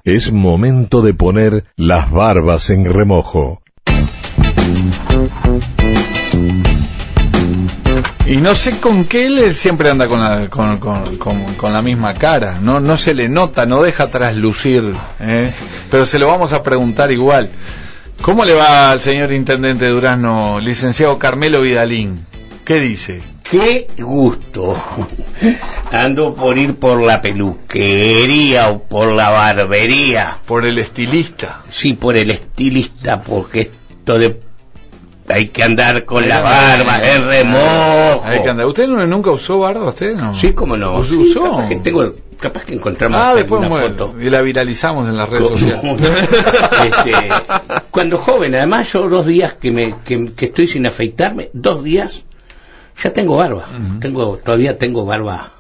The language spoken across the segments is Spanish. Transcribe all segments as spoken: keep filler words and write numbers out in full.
Es momento de poner las barbas en remojo. Y no sé con qué él siempre anda con la, con, con, con, con la misma cara, no no se le nota, no deja traslucir, ¿eh? Pero se lo vamos a preguntar igual. ¿Cómo le va al señor intendente de Durazno, licenciado Carmelo Vidalín? ¿Qué dice? ¡Qué gusto! Ando por ir por la peluquería o por la barbería. ¿Por el estilista? Sí, por el estilista, porque esto de... hay que andar con las barbas de remojo. Hay que andar. ¿Usted no, nunca usó barba, usted? No. Sí, cómo no. ¿Usó? Sí, capaz que tengo, capaz que encontramos ah, después una bueno, foto. Y la viralizamos en las redes sociales. este, cuando joven, además yo dos días que me que, que estoy sin afeitarme, dos días ya tengo barba. Uh-huh. Tengo todavía tengo barba.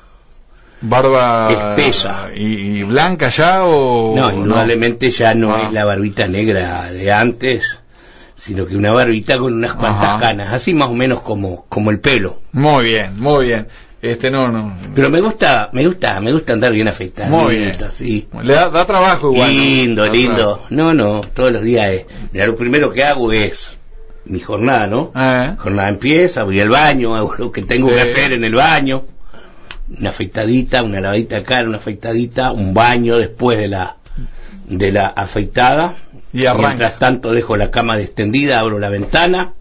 Barba espesa y, y blanca ya o no, indudablemente no? Ya no ah. es la barbita negra de antes, sino que una barbita con unas cuantas Ajá. canas, así más o menos como como el pelo. Muy bien, muy bien. Este no no. Pero me gusta, me gusta, me gusta andar bien afeitado. Muy bien. Sí. Le da, da trabajo igual. Lindo, ¿no? lindo. Trabajo. No, no, todos los días es. Mira, lo primero que hago es mi jornada, ¿no? Eh. Jornada empieza, voy al baño, hago lo que tengo sí. que hacer en el baño. Una afeitadita, una lavadita de cara, una afeitadita, un baño después de la de la afeitada. Y arranca. Mientras tanto dejo la cama extendida, abro la ventana,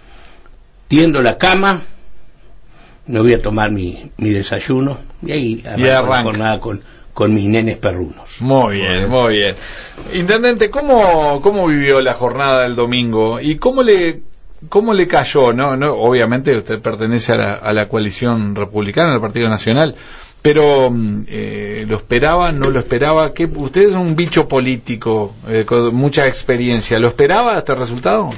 tiendo la cama, me voy a tomar mi, mi desayuno y ahí arranco la jornada con, con mis nenes perrunos. Muy bien, muy bien. Intendente, ¿cómo, cómo vivió la jornada del domingo y cómo le cómo le cayó? No, no, obviamente usted pertenece a la, a la coalición republicana, al Partido Nacional. Pero, eh, ¿lo esperaba? ¿No lo esperaba? ¿Qué? Usted es un bicho político eh, con mucha experiencia. ¿Lo esperaba este resultado?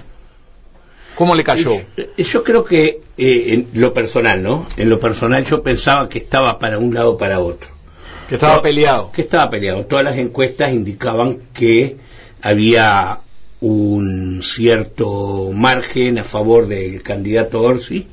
¿Cómo le cayó? Yo, yo creo que eh, en lo personal, ¿no? En lo personal yo pensaba que estaba para un lado o para otro. Que estaba Pero, peleado. Que estaba peleado. Todas las encuestas indicaban que había un cierto margen a favor del candidato Orsi.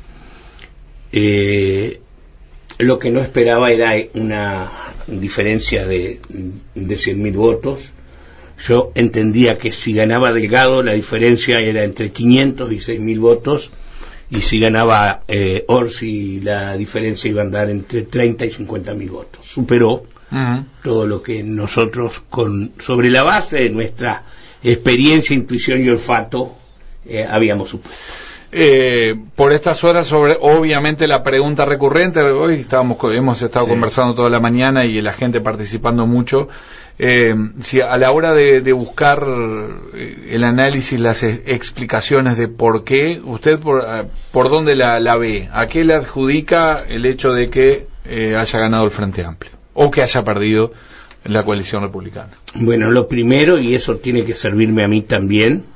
Eh... Lo que no esperaba era una diferencia de, de cien mil votos. Yo entendía que si ganaba Delgado la diferencia era entre quinientos y seis mil votos, y si ganaba eh, Orsi la diferencia iba a andar entre treinta y cincuenta mil votos. Superó uh-huh. todo lo que nosotros, con sobre la base de nuestra experiencia, intuición y olfato, eh, habíamos supuesto. Eh, por estas horas, sobre obviamente la pregunta recurrente, hoy estábamos hemos estado sí. conversando toda la mañana y la gente participando mucho, eh, si a la hora de, de buscar el análisis, las explicaciones de por qué, usted por, por dónde la, la ve, a qué le adjudica el hecho de que eh, haya ganado el Frente Amplio o que haya perdido la coalición republicana. Bueno, lo primero, y eso tiene que servirme a mí también,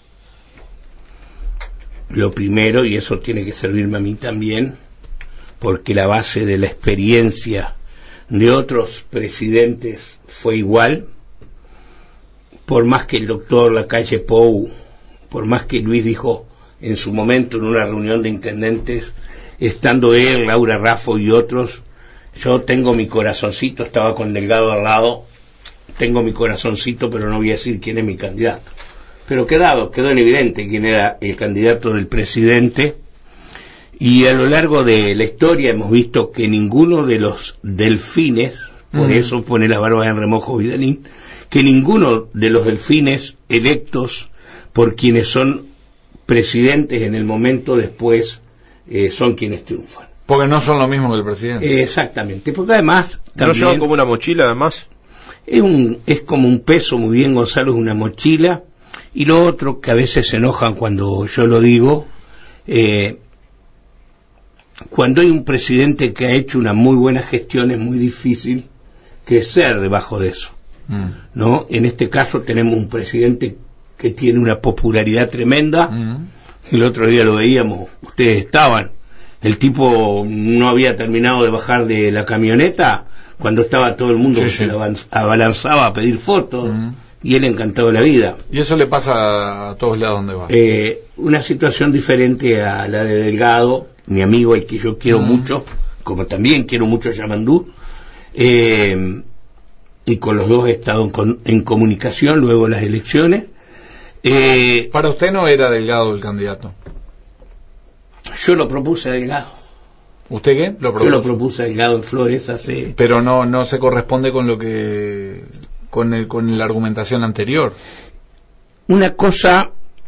Lo primero, y eso tiene que servirme a mí también, porque la base de la experiencia de otros presidentes fue igual, por más que el doctor Lacalle Pou, por más que Luis dijo en su momento en una reunión de intendentes, estando él, Laura Raffo y otros, yo tengo mi corazoncito, estaba con Delgado al lado, tengo mi corazoncito, pero no voy a decir quién es mi candidato. Pero quedado, quedó en evidente quién era el candidato del presidente, y a lo largo de la historia hemos visto que ninguno de los delfines, por mm. eso pone las barbas en remojo Vidalín, que ninguno de los delfines electos por quienes son presidentes en el momento después eh, son quienes triunfan. Porque no son lo mismo que el presidente. Eh, exactamente, porque además... ¿No lo llevan como una mochila además? Es, un, es como un peso, muy bien Gonzalo, es una mochila. Y lo otro, que a veces se enojan cuando yo lo digo, eh, cuando hay un presidente que ha hecho una muy buena gestión es muy difícil crecer debajo de eso, mm. ¿no? En este caso tenemos un presidente que tiene una popularidad tremenda, mm. el otro día lo veíamos, ustedes estaban, el tipo no había terminado de bajar de la camioneta cuando estaba todo el mundo sí, que sí. se le abalanzaba a pedir fotos, mm. y él encantado de la vida. Y eso le pasa a todos lados donde va. Eh, una situación diferente a la de Delgado, mi amigo, el que yo quiero uh-huh. mucho, como también quiero mucho a Yamandú, eh, y con los dos he estado en, con, en comunicación luego de las elecciones. Eh, Para usted no era Delgado el candidato. Yo lo propuse a Delgado. ¿Usted qué? Lo Yo lo propuse a Delgado en Flores hace... Pero no no se corresponde con lo que... con el con la argumentación anterior. Una cosa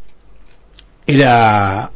era...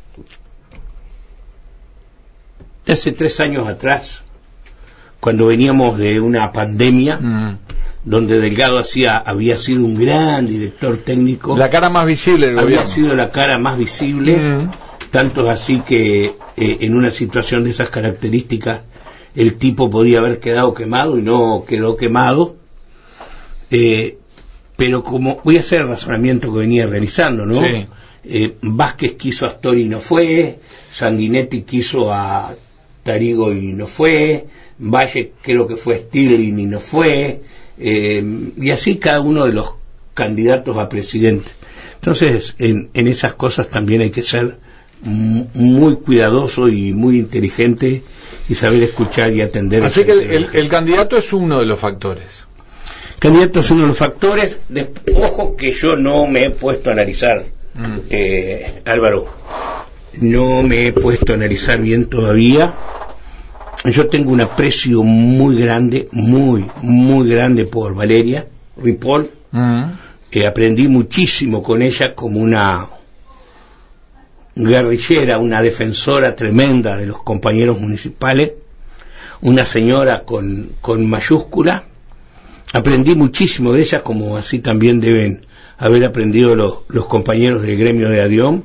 hace tres años atrás, cuando veníamos de una pandemia, mm. donde Delgado hacía, había sido un gran director técnico. La cara más visible del Había gobierno. sido la cara más visible, mm. tanto es así que eh, en una situación de esas características el tipo podía haber quedado quemado y no quedó quemado. Eh, pero como voy a hacer el razonamiento que venía realizando, ¿no? Sí. Eh, Vázquez quiso a Astori y no fue, Sanguinetti quiso a Tarigo y no fue, Valle creo que fue Stirling y no fue, eh, y así cada uno de los candidatos a presidente. Entonces, en, en esas cosas también hay que ser muy cuidadoso y muy inteligente y saber escuchar y atender. Así que el, el, el candidato es uno de los factores. El candidato es uno de los factores. De, ojo que yo no me he puesto a analizar, mm. eh, Álvaro, no me he puesto a analizar bien todavía. Yo tengo un aprecio muy grande, muy, muy grande por Valeria Ripoll. Mm. Eh, aprendí muchísimo con ella como una guerrillera, una defensora tremenda de los compañeros municipales, una señora con, con mayúscula. Aprendí muchísimo de ella, como así también deben haber aprendido los, los compañeros del gremio de ADIOM.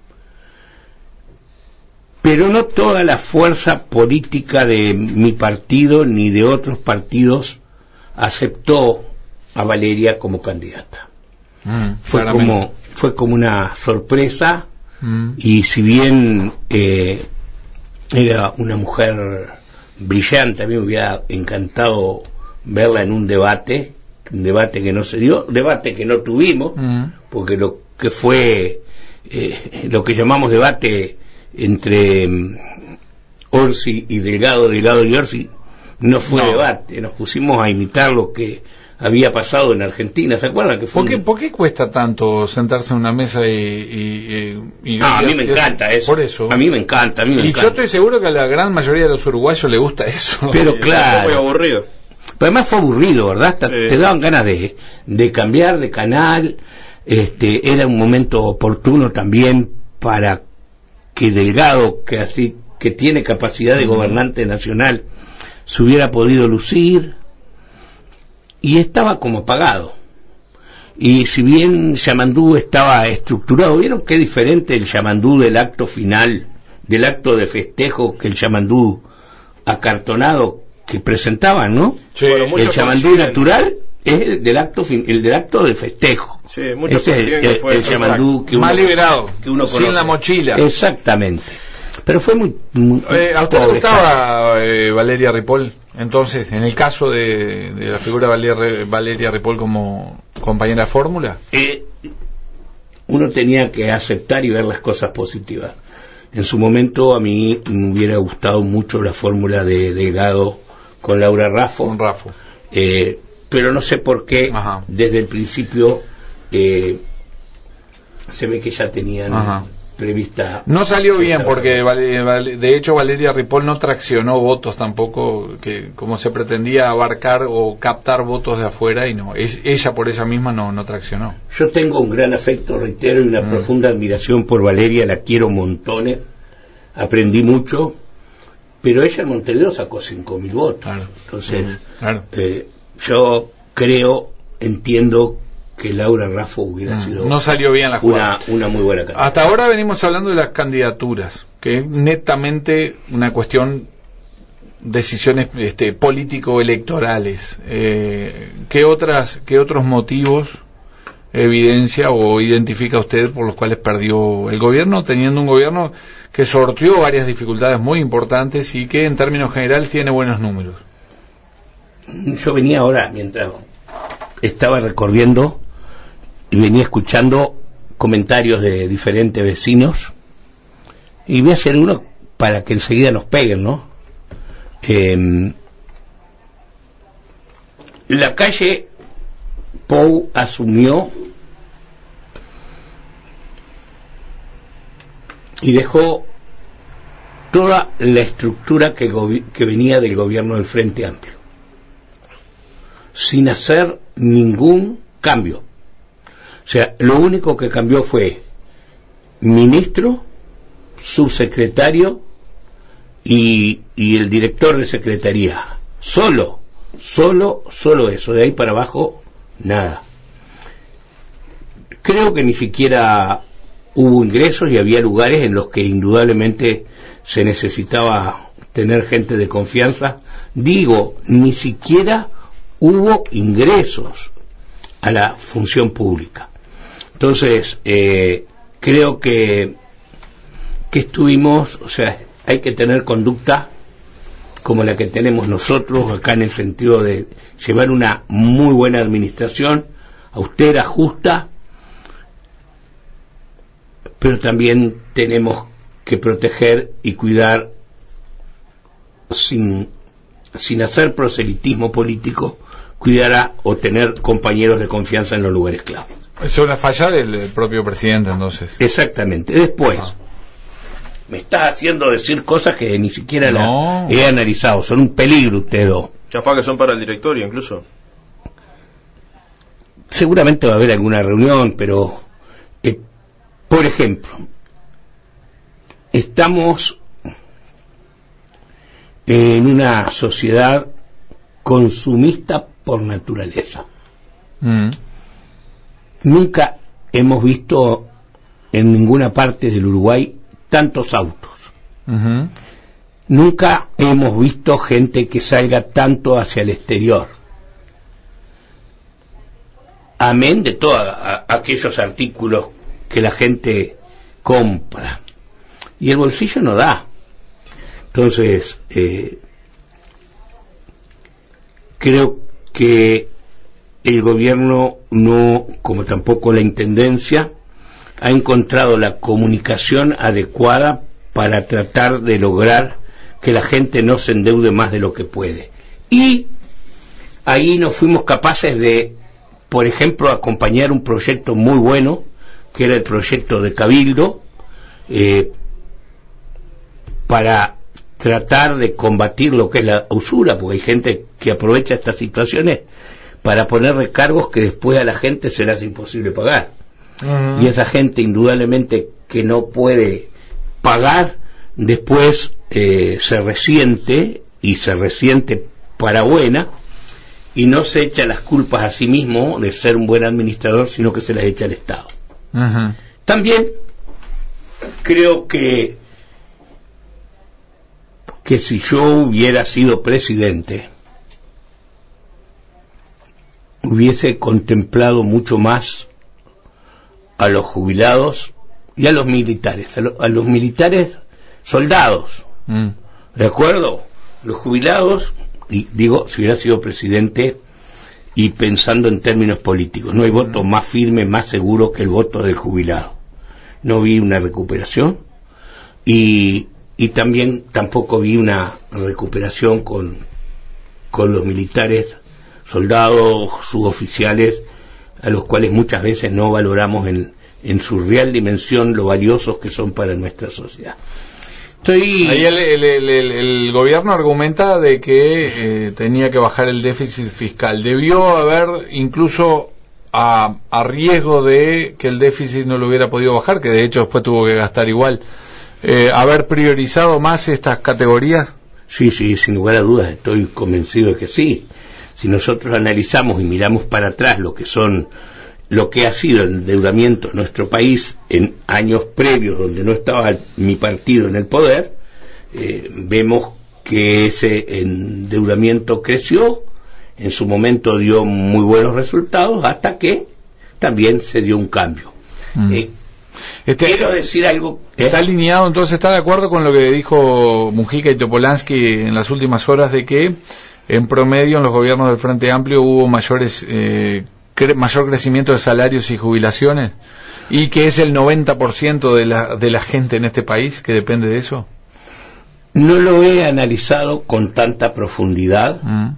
Pero no toda la fuerza política de mi partido ni de otros partidos aceptó a Valeria como candidata. Mm, fue como fue como una sorpresa. Mm. Y si bien eh, era una mujer brillante, a mí me hubiera encantado verla en un debate, un debate que no se dio, debate que no tuvimos, mm. porque lo que fue eh, lo que llamamos debate entre um, Orsi y Delgado, Delgado y Orsi, no fue no. debate, nos pusimos a imitar lo que había pasado en Argentina, ¿se acuerdan? Que fue ¿Por, qué, un... ¿Por qué cuesta tanto sentarse en una mesa y... y, y, y no, a mí me y, encanta eso. Por eso. A mí me encanta, a mí me y encanta. yo estoy seguro que a la gran mayoría de los uruguayos le gusta eso. Pero claro. Fue muy aburrido. Pero además fue aburrido, ¿verdad? Hasta sí. Te daban ganas de, de cambiar de canal. Este, era un momento oportuno también para que Delgado, que así que tiene capacidad de gobernante nacional, se hubiera podido lucir. Y estaba como apagado. Y si bien Yamandú estaba estructurado, ¿vieron qué diferente el Yamandú del acto final, del acto de festejo, que el Yamandú acartonado que presentaban, ¿no? Sí, bueno, el Yamandú natural es el del acto fin, el del acto de festejo. Sí, muchos Ese es el, el, el Yamandú que uno, más liberado, que uno conoce. Sin la mochila. Exactamente. Pero fue muy... muy eh, ¿A usted le gustaba eh, Valeria Ripoll? Entonces, en el caso de, de la figura Valeria, Valeria Ripoll como compañera de fórmula, eh, uno tenía que aceptar y ver las cosas positivas. En su momento a mí me hubiera gustado mucho la fórmula de Delgado con Laura Raffo, con Raffo. Eh, pero no sé por qué Ajá. desde el principio eh, se ve que ya tenían Ajá. prevista. No salió bien porque de hecho Valeria Ripoll no traccionó votos tampoco, que como se pretendía abarcar o captar votos de afuera, y no, es, ella por ella misma no, no traccionó. Yo tengo un gran afecto, reitero, y una mm. profunda admiración por Valeria, la quiero montones, aprendí mucho, pero ella en Montevideo sacó cinco mil votos. Claro. Entonces, mm. claro. Eh, yo creo, entiendo que Laura Raffo hubiera mm, sido no salió bien la jugada. Una, una muy buena candidata. Hasta ahora venimos hablando de las candidaturas, que es netamente una cuestión decisiones este, político-electorales. Eh, ¿qué otras, qué otros motivos evidencia o identifica usted por los cuales perdió el gobierno, teniendo un gobierno que sortió varias dificultades muy importantes y que en términos generales tiene buenos números? Yo venía ahora, mientras estaba recorriendo, y venía escuchando comentarios de diferentes vecinos, y voy a hacer uno para que enseguida nos peguen, ¿no? Eh, la calle Pou asumió y dejó toda la estructura que, que venía del gobierno del Frente Amplio, sin hacer ningún cambio. O sea, lo único que cambió fue ministro, subsecretario y, y el director de secretaría. Solo, solo, solo eso. De ahí para abajo, nada. Creo que ni siquiera hubo ingresos y había lugares en los que indudablemente se necesitaba tener gente de confianza. Digo, ni siquiera hubo ingresos a la función pública. Entonces, eh, creo que, que estuvimos, o sea, hay que tener conducta como la que tenemos nosotros acá, en el sentido de llevar una muy buena administración, austera, justa, pero también tenemos que proteger y cuidar sin, sin hacer proselitismo político, cuidar a, o tener compañeros de confianza en los lugares clave. Es una falla del propio presidente, entonces. Exactamente. Después, ah. me estás haciendo decir cosas que ni siquiera no. la he analizado. Son un peligro ustedes dos. Chapá, que son para el directorio incluso. Seguramente va a haber alguna reunión, pero eh, por ejemplo, estamos en una sociedad consumista por naturaleza. Mm. Nunca hemos visto en ninguna parte del Uruguay tantos autos. Uh-huh. Nunca hemos visto gente que salga tanto hacia el exterior. Amén de todos aquellos artículos que la gente compra. Y el bolsillo no da. Entonces, eh, creo que el gobierno no, como tampoco la intendencia, ha encontrado la comunicación adecuada para tratar de lograr que la gente no se endeude más de lo que puede. Y ahí nos fuimos capaces de, por ejemplo, acompañar un proyecto muy bueno, que era el proyecto de Cabildo, eh, para tratar de combatir lo que es la usura, porque hay gente que aprovecha estas situaciones para poner recargos que después a la gente se le hace imposible pagar. Uh-huh. Y esa gente indudablemente que no puede pagar, después eh, se resiente, y se resiente para buena, y no se echa las culpas a sí mismo de ser un buen administrador, sino que se las echa al Estado. Uh-huh. También creo que que si yo hubiera sido presidente, hubiese contemplado mucho más a los jubilados y a los militares, a, lo, a los militares soldados, mm. ¿de acuerdo? Los jubilados, y digo, si hubiera sido presidente y pensando en términos políticos, no hay voto mm. más firme, más seguro que el voto del jubilado. No vi una recuperación y, y también tampoco vi una recuperación con, con los militares, soldados, suboficiales, a los cuales muchas veces no valoramos en, en su real dimensión lo valiosos que son para nuestra sociedad. Estoy... Ahí el, el, el, el, el gobierno argumenta de que eh, tenía que bajar el déficit fiscal. Debió haber, incluso a, a riesgo de que el déficit no lo hubiera podido bajar, que de hecho después tuvo que gastar igual, eh, haber priorizado más estas categorías. Sí, sí, sin lugar a dudas, estoy convencido de que sí. Si nosotros analizamos y miramos para atrás lo que son, lo que ha sido el endeudamiento en nuestro país en años previos donde no estaba mi partido en el poder, eh, vemos que ese endeudamiento creció, en su momento dio muy buenos resultados, hasta que también se dio un cambio. Mm. Eh, este, quiero decir algo. Está eh, alineado, entonces está de acuerdo con lo que dijo Mujica y Topolansky en las últimas horas, de que en promedio en los gobiernos del Frente Amplio hubo mayores eh, cre- mayor crecimiento de salarios y jubilaciones, y que es el noventa por ciento de la, de la gente en este país que depende de eso. No lo he analizado con tanta profundidad. Mm.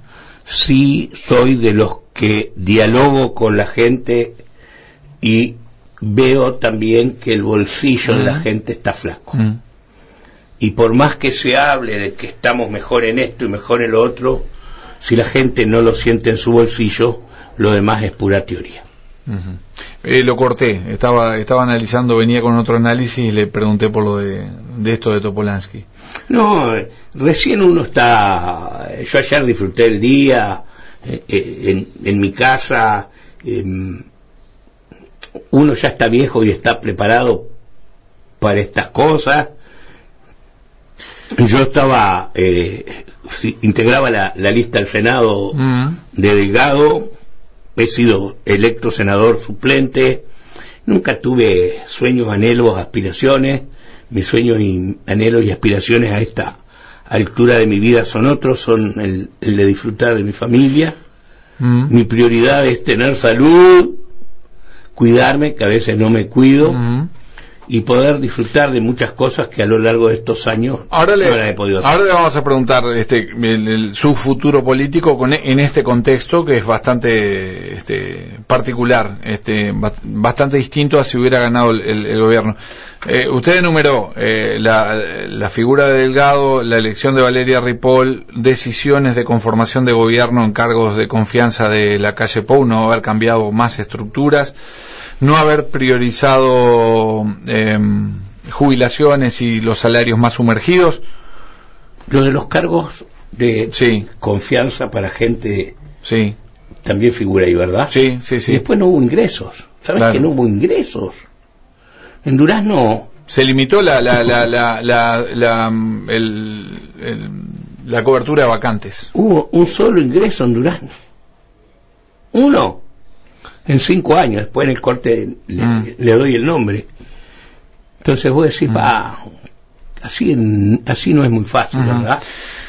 sí soy de los que dialogo con la gente y veo también que el bolsillo mm. de la gente está flaco. Mm. Y por más que se hable de que estamos mejor en esto y mejor en lo otro, si la gente no lo siente en su bolsillo, lo demás es pura teoría. Uh-huh. Eh, lo corté, estaba estaba analizando, venía con otro análisis y le pregunté por lo de, de esto de Topolansky. No, recién uno está... Yo ayer disfruté el día eh, en, en mi casa. Eh, uno ya está viejo y está preparado para estas cosas. Yo estaba... Eh, sí, integraba la, la lista del Senado mm. de Delgado. He sido electo senador suplente. Nunca tuve sueños, anhelos, aspiraciones. Mis sueños y anhelos y aspiraciones a esta altura de mi vida son otros, son el, el de disfrutar de mi familia. Mm. Mi prioridad es tener salud, cuidarme, que a veces no me cuido, mm. y poder disfrutar de muchas cosas que a lo largo de estos años ahora le, no las he podido hacer. Ahora le vamos a preguntar este, el, el, su futuro político con, en este contexto que es bastante este, particular, este, bastante distinto a si hubiera ganado el, el, el gobierno. Eh, usted enumeró eh, la, la figura de Delgado, la elección de Valeria Ripoll, decisiones de conformación de gobierno en cargos de confianza de la calle Pou, no haber cambiado más estructuras, no haber priorizado eh, jubilaciones y los salarios más sumergidos. Lo de los cargos de sí. confianza para gente sí. también figura ahí, ¿verdad? Sí, sí, sí. Y después no hubo ingresos. ¿Sabes claro. que no hubo ingresos? En Durazno se limitó la la la la la, la, el, el, la cobertura de vacantes. Hubo un solo ingreso en Durazno. Uno. En cinco años, después en el corte le, mm. le doy el nombre. Entonces vos decís, va, mm. así, así no es muy fácil, uh-huh. ¿verdad?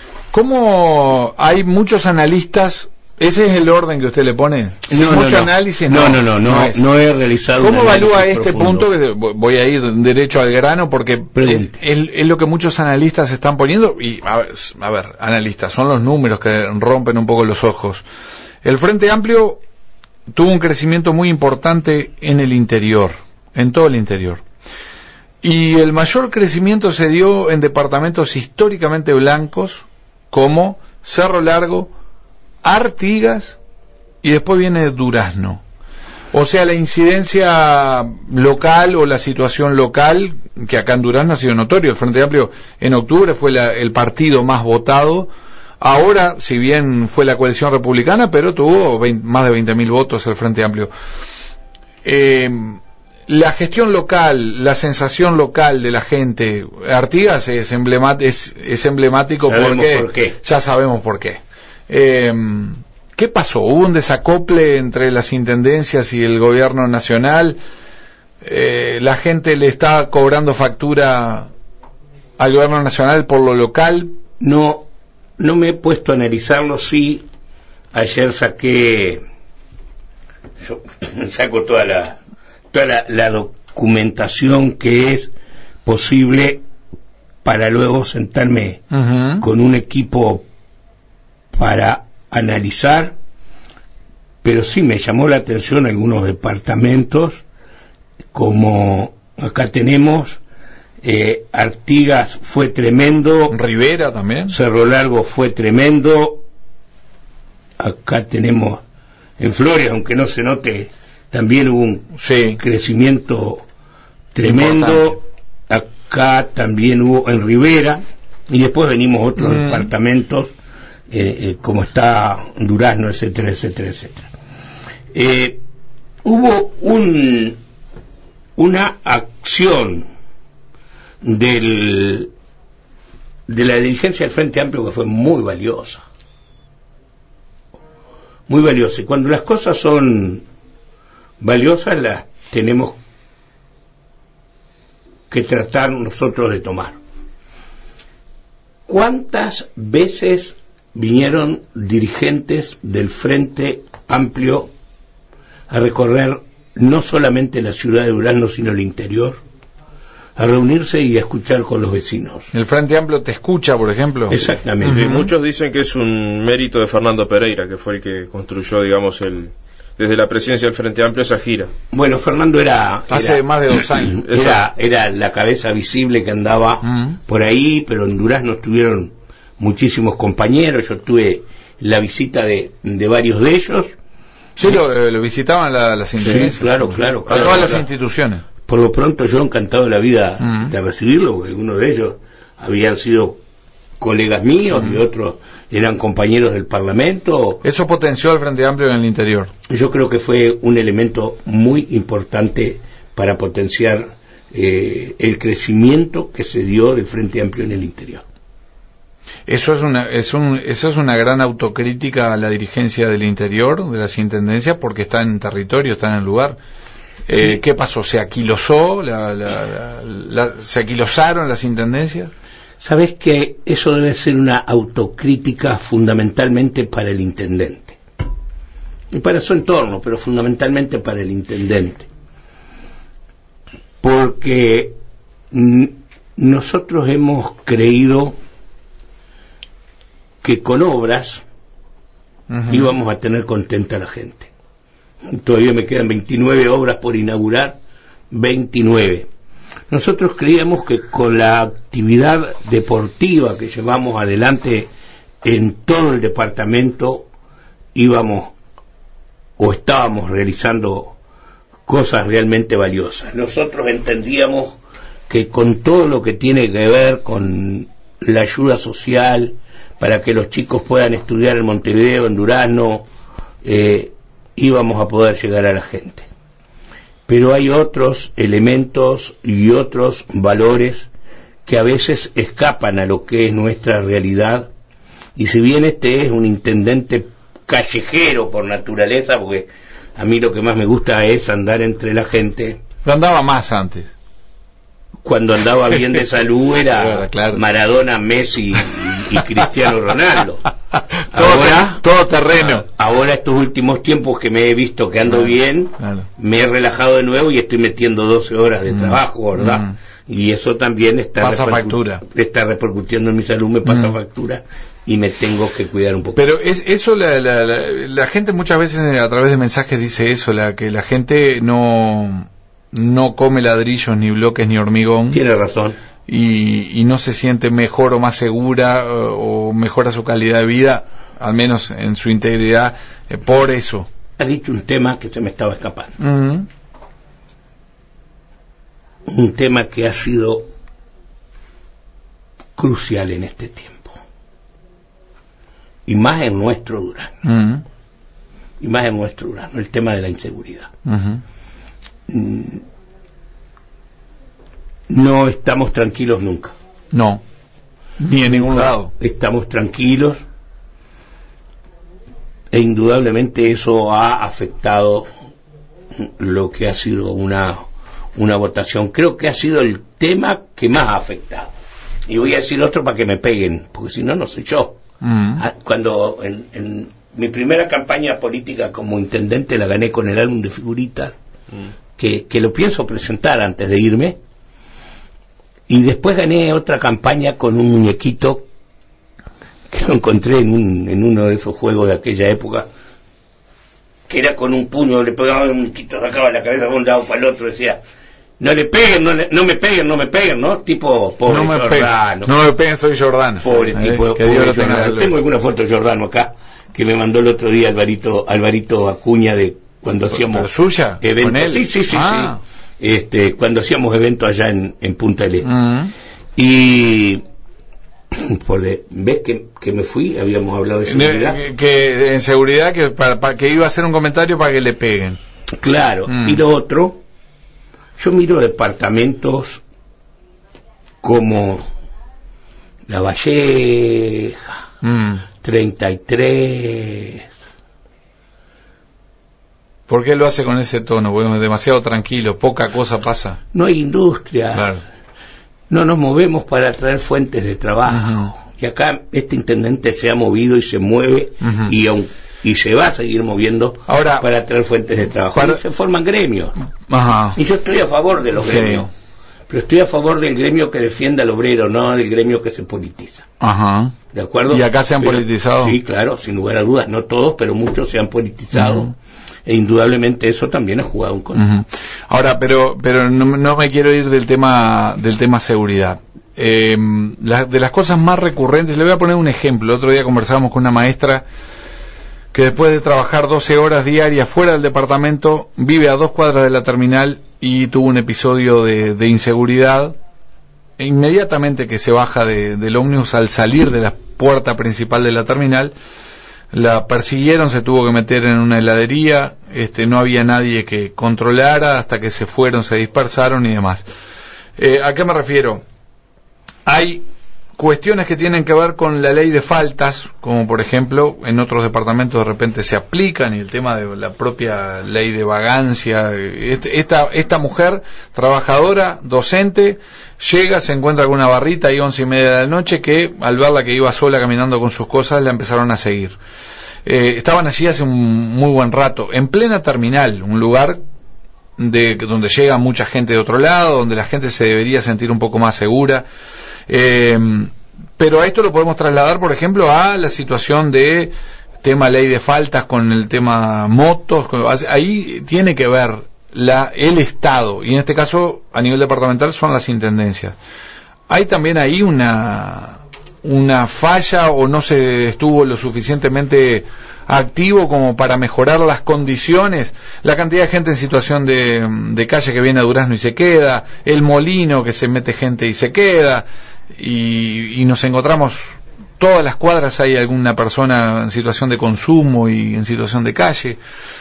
¿Cómo hay muchos analistas? ¿Ese es el orden que usted le pone? ¿Sí, no, mucho no, análisis? No, no, no, no, no, no he realizado. ¿Cómo evalúa este profundo. punto? Que voy a ir derecho al grano porque es, es lo que muchos analistas están poniendo. Y a ver, a ver, analistas, son los números que rompen un poco los ojos. El Frente Amplio tuvo un crecimiento muy importante en el interior, en todo el interior. Y el mayor crecimiento se dio en departamentos históricamente blancos, como Cerro Largo, Artigas, y después viene Durazno. O sea, la incidencia local o la situación local, que acá en Durazno ha sido notorio. El Frente Amplio en octubre fue la, el partido más votado. Ahora, si bien fue la coalición republicana, pero tuvo veinte, más de veinte mil votos el Frente Amplio. Eh, la gestión local, la sensación local de la gente, Artigas es, emblemat, es, es emblemático porque por qué. ya sabemos por qué. Eh, ¿Qué pasó? ¿Hubo un desacople entre las intendencias y el gobierno nacional? Eh, ¿La gente le está cobrando factura al gobierno nacional por lo local? No. No me he puesto a analizarlo, sí. Ayer saqué, yo saco toda la toda la, la documentación que es posible para luego sentarme uh-huh. con un equipo para analizar, pero sí me llamó la atención algunos departamentos, como acá tenemos. Eh, Artigas fue tremendo, Rivera también, Cerro Largo fue tremendo, acá tenemos en Flores, aunque no se note, también hubo un sí. crecimiento tremendo. Importante. Acá también hubo en Rivera, y después venimos otros mm. departamentos eh, eh, como está Durazno, etcétera, etcétera, etcétera. Eh, hubo un una acción del de la dirigencia del Frente Amplio que fue muy valiosa, muy valiosa, y cuando las cosas son valiosas las tenemos que tratar nosotros de tomar. ¿Cuántas veces vinieron dirigentes del Frente Amplio a recorrer no solamente la ciudad de Durazno sino el interior, a reunirse y a escuchar con los vecinos. ¿El Frente Amplio te escucha, por ejemplo? Exactamente. Uh-huh. Muchos dicen que es un mérito de Fernando Pereira, que fue el que construyó, digamos, el desde la presidencia del Frente Amplio esa gira. Bueno, Fernando era... Hace era, más de dos años. Era, era la cabeza visible que andaba uh-huh. por ahí, pero en Durazno estuvieron muchísimos compañeros. Yo tuve la visita de, de varios de ellos. Sí, lo, lo visitaban la, las intendencias. Sí, claro, claro. A claro, todas claro. las instituciones. Por lo pronto yo encantado de la vida uh-huh. de recibirlo, porque algunos de ellos habían sido colegas míos uh-huh. y otros eran compañeros del Parlamento. Eso potenció al Frente Amplio en el interior. Yo creo que fue un elemento muy importante para potenciar eh, el crecimiento que se dio del Frente Amplio en el interior. Eso es una es un eso es una gran autocrítica a la dirigencia del interior, de las intendencias, porque está en territorio, está en el lugar. Eh, sí. ¿Qué pasó? ¿Se aquilosó? La, la, la, la, ¿Se aquilosaron las intendencias? Sabes que eso debe ser una autocrítica fundamentalmente para el intendente y para su entorno, pero fundamentalmente para el intendente, porque n- nosotros hemos creído que con obras uh-huh. íbamos a tener contenta a la gente. Todavía me quedan veintinueve obras por inaugurar, veintinueve. Nosotros creíamos que con la actividad deportiva que llevamos adelante en todo el departamento íbamos o estábamos realizando cosas realmente valiosas. Nosotros entendíamos que con todo lo que tiene que ver con la ayuda social para que los chicos puedan estudiar en Montevideo, en Durazno, eh, íbamos a poder llegar a la gente. Pero hay otros elementos y otros valores que a veces escapan a lo que es nuestra realidad, y si bien este es un intendente callejero por naturaleza, porque a mí lo que más me gusta es andar entre la gente. Lo andaba más antes. Cuando andaba bien de salud era claro, claro. Maradona, Messi y, y Cristiano Ronaldo. todo, Ahora, todo terreno. Ahora estos últimos tiempos que me he visto que ando claro, bien, claro. me he relajado de nuevo y estoy metiendo doce horas de mm. trabajo, ¿verdad? Mm. Y eso también está, pasa repercu- factura. está repercutiendo en mi salud, me pasa mm. factura y me tengo que cuidar un poco. Pero es eso, la, la, la, la gente muchas veces a través de mensajes dice eso, la que la gente no... no come ladrillos, ni bloques, ni hormigón. Tiene razón. Y, y no se siente mejor o más segura o, o mejora su calidad de vida, al menos en su integridad, eh, por eso. Has dicho un tema que se me estaba escapando. Uh-huh. Un tema que ha sido crucial en este tiempo. Y más en nuestro Durazno. Uh-huh. Y más en nuestro Durazno, el tema de la inseguridad. Uh-huh. No estamos tranquilos nunca. No, ni en ningún lado. Estamos tranquilos e indudablemente eso ha afectado lo que ha sido una, una votación. Creo que ha sido el tema que más ha afectado. Y voy a decir otro para que me peguen, porque si no, no soy yo. Mm. Cuando en, en mi primera campaña política como intendente la gané con el álbum de figuritas, mm. Que, que lo pienso presentar antes de irme, y después gané otra campaña con un muñequito que lo encontré en, un, en uno de esos juegos de aquella época, que era con un puño, le pegaba el muñequito, sacaba la cabeza de un lado para el otro, decía, no le peguen, no, le, no me peguen, no me peguen, ¿no? Tipo, pobre no Giordano. Pe- no me peguen, soy Giordano. Pobre ¿eh? tipo, que pobre Dios lo Giordano. Tengo alguna foto de Giordano acá, que me mandó el otro día Alvarito, Alvarito Acuña, de cuando hacíamos suya eventos. ¿Con él? Sí, sí, sí, ah. sí. Este, cuando hacíamos eventos allá en, en Punta del Este. Uh-huh. Y por de, ves que, que me fui, habíamos hablado de seguridad. Que, que en seguridad que para, para que iba a hacer un comentario para que le peguen. Claro, mm. Y lo otro, yo miro departamentos como La Valleja, mm. treinta y tres. ¿Por qué lo hace con ese tono? Bueno, es demasiado tranquilo, poca cosa pasa. No hay industria, claro. No nos movemos para traer fuentes de trabajo. Uh-huh. Y acá este intendente se ha movido y se mueve, uh-huh. y, aun, y se va a seguir moviendo ahora, para traer fuentes de trabajo. Para... Y se forman gremios. Uh-huh. Y yo estoy a favor de los sí. gremios. pero estoy a favor del gremio que defienda al obrero, no del gremio que se politiza. Ajá. ¿De acuerdo? ¿Y acá se han pero, politizado? Sí, claro, sin lugar a dudas, no todos, pero muchos se han politizado. Uh-huh. E indudablemente eso también ha jugado un contra. Uh-huh. Ahora, pero pero no, no me quiero ir del tema del tema seguridad. Eh, la, de las cosas más recurrentes, le voy a poner un ejemplo. El otro día conversábamos con una maestra que después de trabajar doce horas diarias fuera del departamento, vive a dos cuadras de la terminal y tuvo un episodio de, de inseguridad. E inmediatamente que se baja de, del ómnibus, al salir de la puerta principal de la terminal, la persiguieron, se tuvo que meter en una heladería, este, no había nadie que controlara hasta que se fueron, se dispersaron y demás. Eh, ¿A qué me refiero? Hay cuestiones que tienen que ver con la ley de faltas, como por ejemplo en otros departamentos de repente se aplican, y el tema de la propia ley de vagancia. Este, esta, esta mujer, trabajadora, docente, llega, se encuentra con una barrita ahí once y media de la noche, que al verla que iba sola caminando con sus cosas, la empezaron a seguir. Eh, estaban allí hace un muy buen rato, en plena terminal, un lugar de donde llega mucha gente de otro lado, donde la gente se debería sentir un poco más segura. Eh, pero a esto lo podemos trasladar, por ejemplo, a la situación de tema ley de faltas con el tema motos. Ahí tiene que ver la, el Estado, y en este caso a nivel departamental son las intendencias. Hay también ahí una una falla, o no se estuvo lo suficientemente activo como para mejorar las condiciones, la cantidad de gente en situación de, de calle que viene a Durazno y se queda, el molino que se mete gente y se queda, y, y nos encontramos todas las cuadras hay alguna persona en situación de consumo y en situación de calle.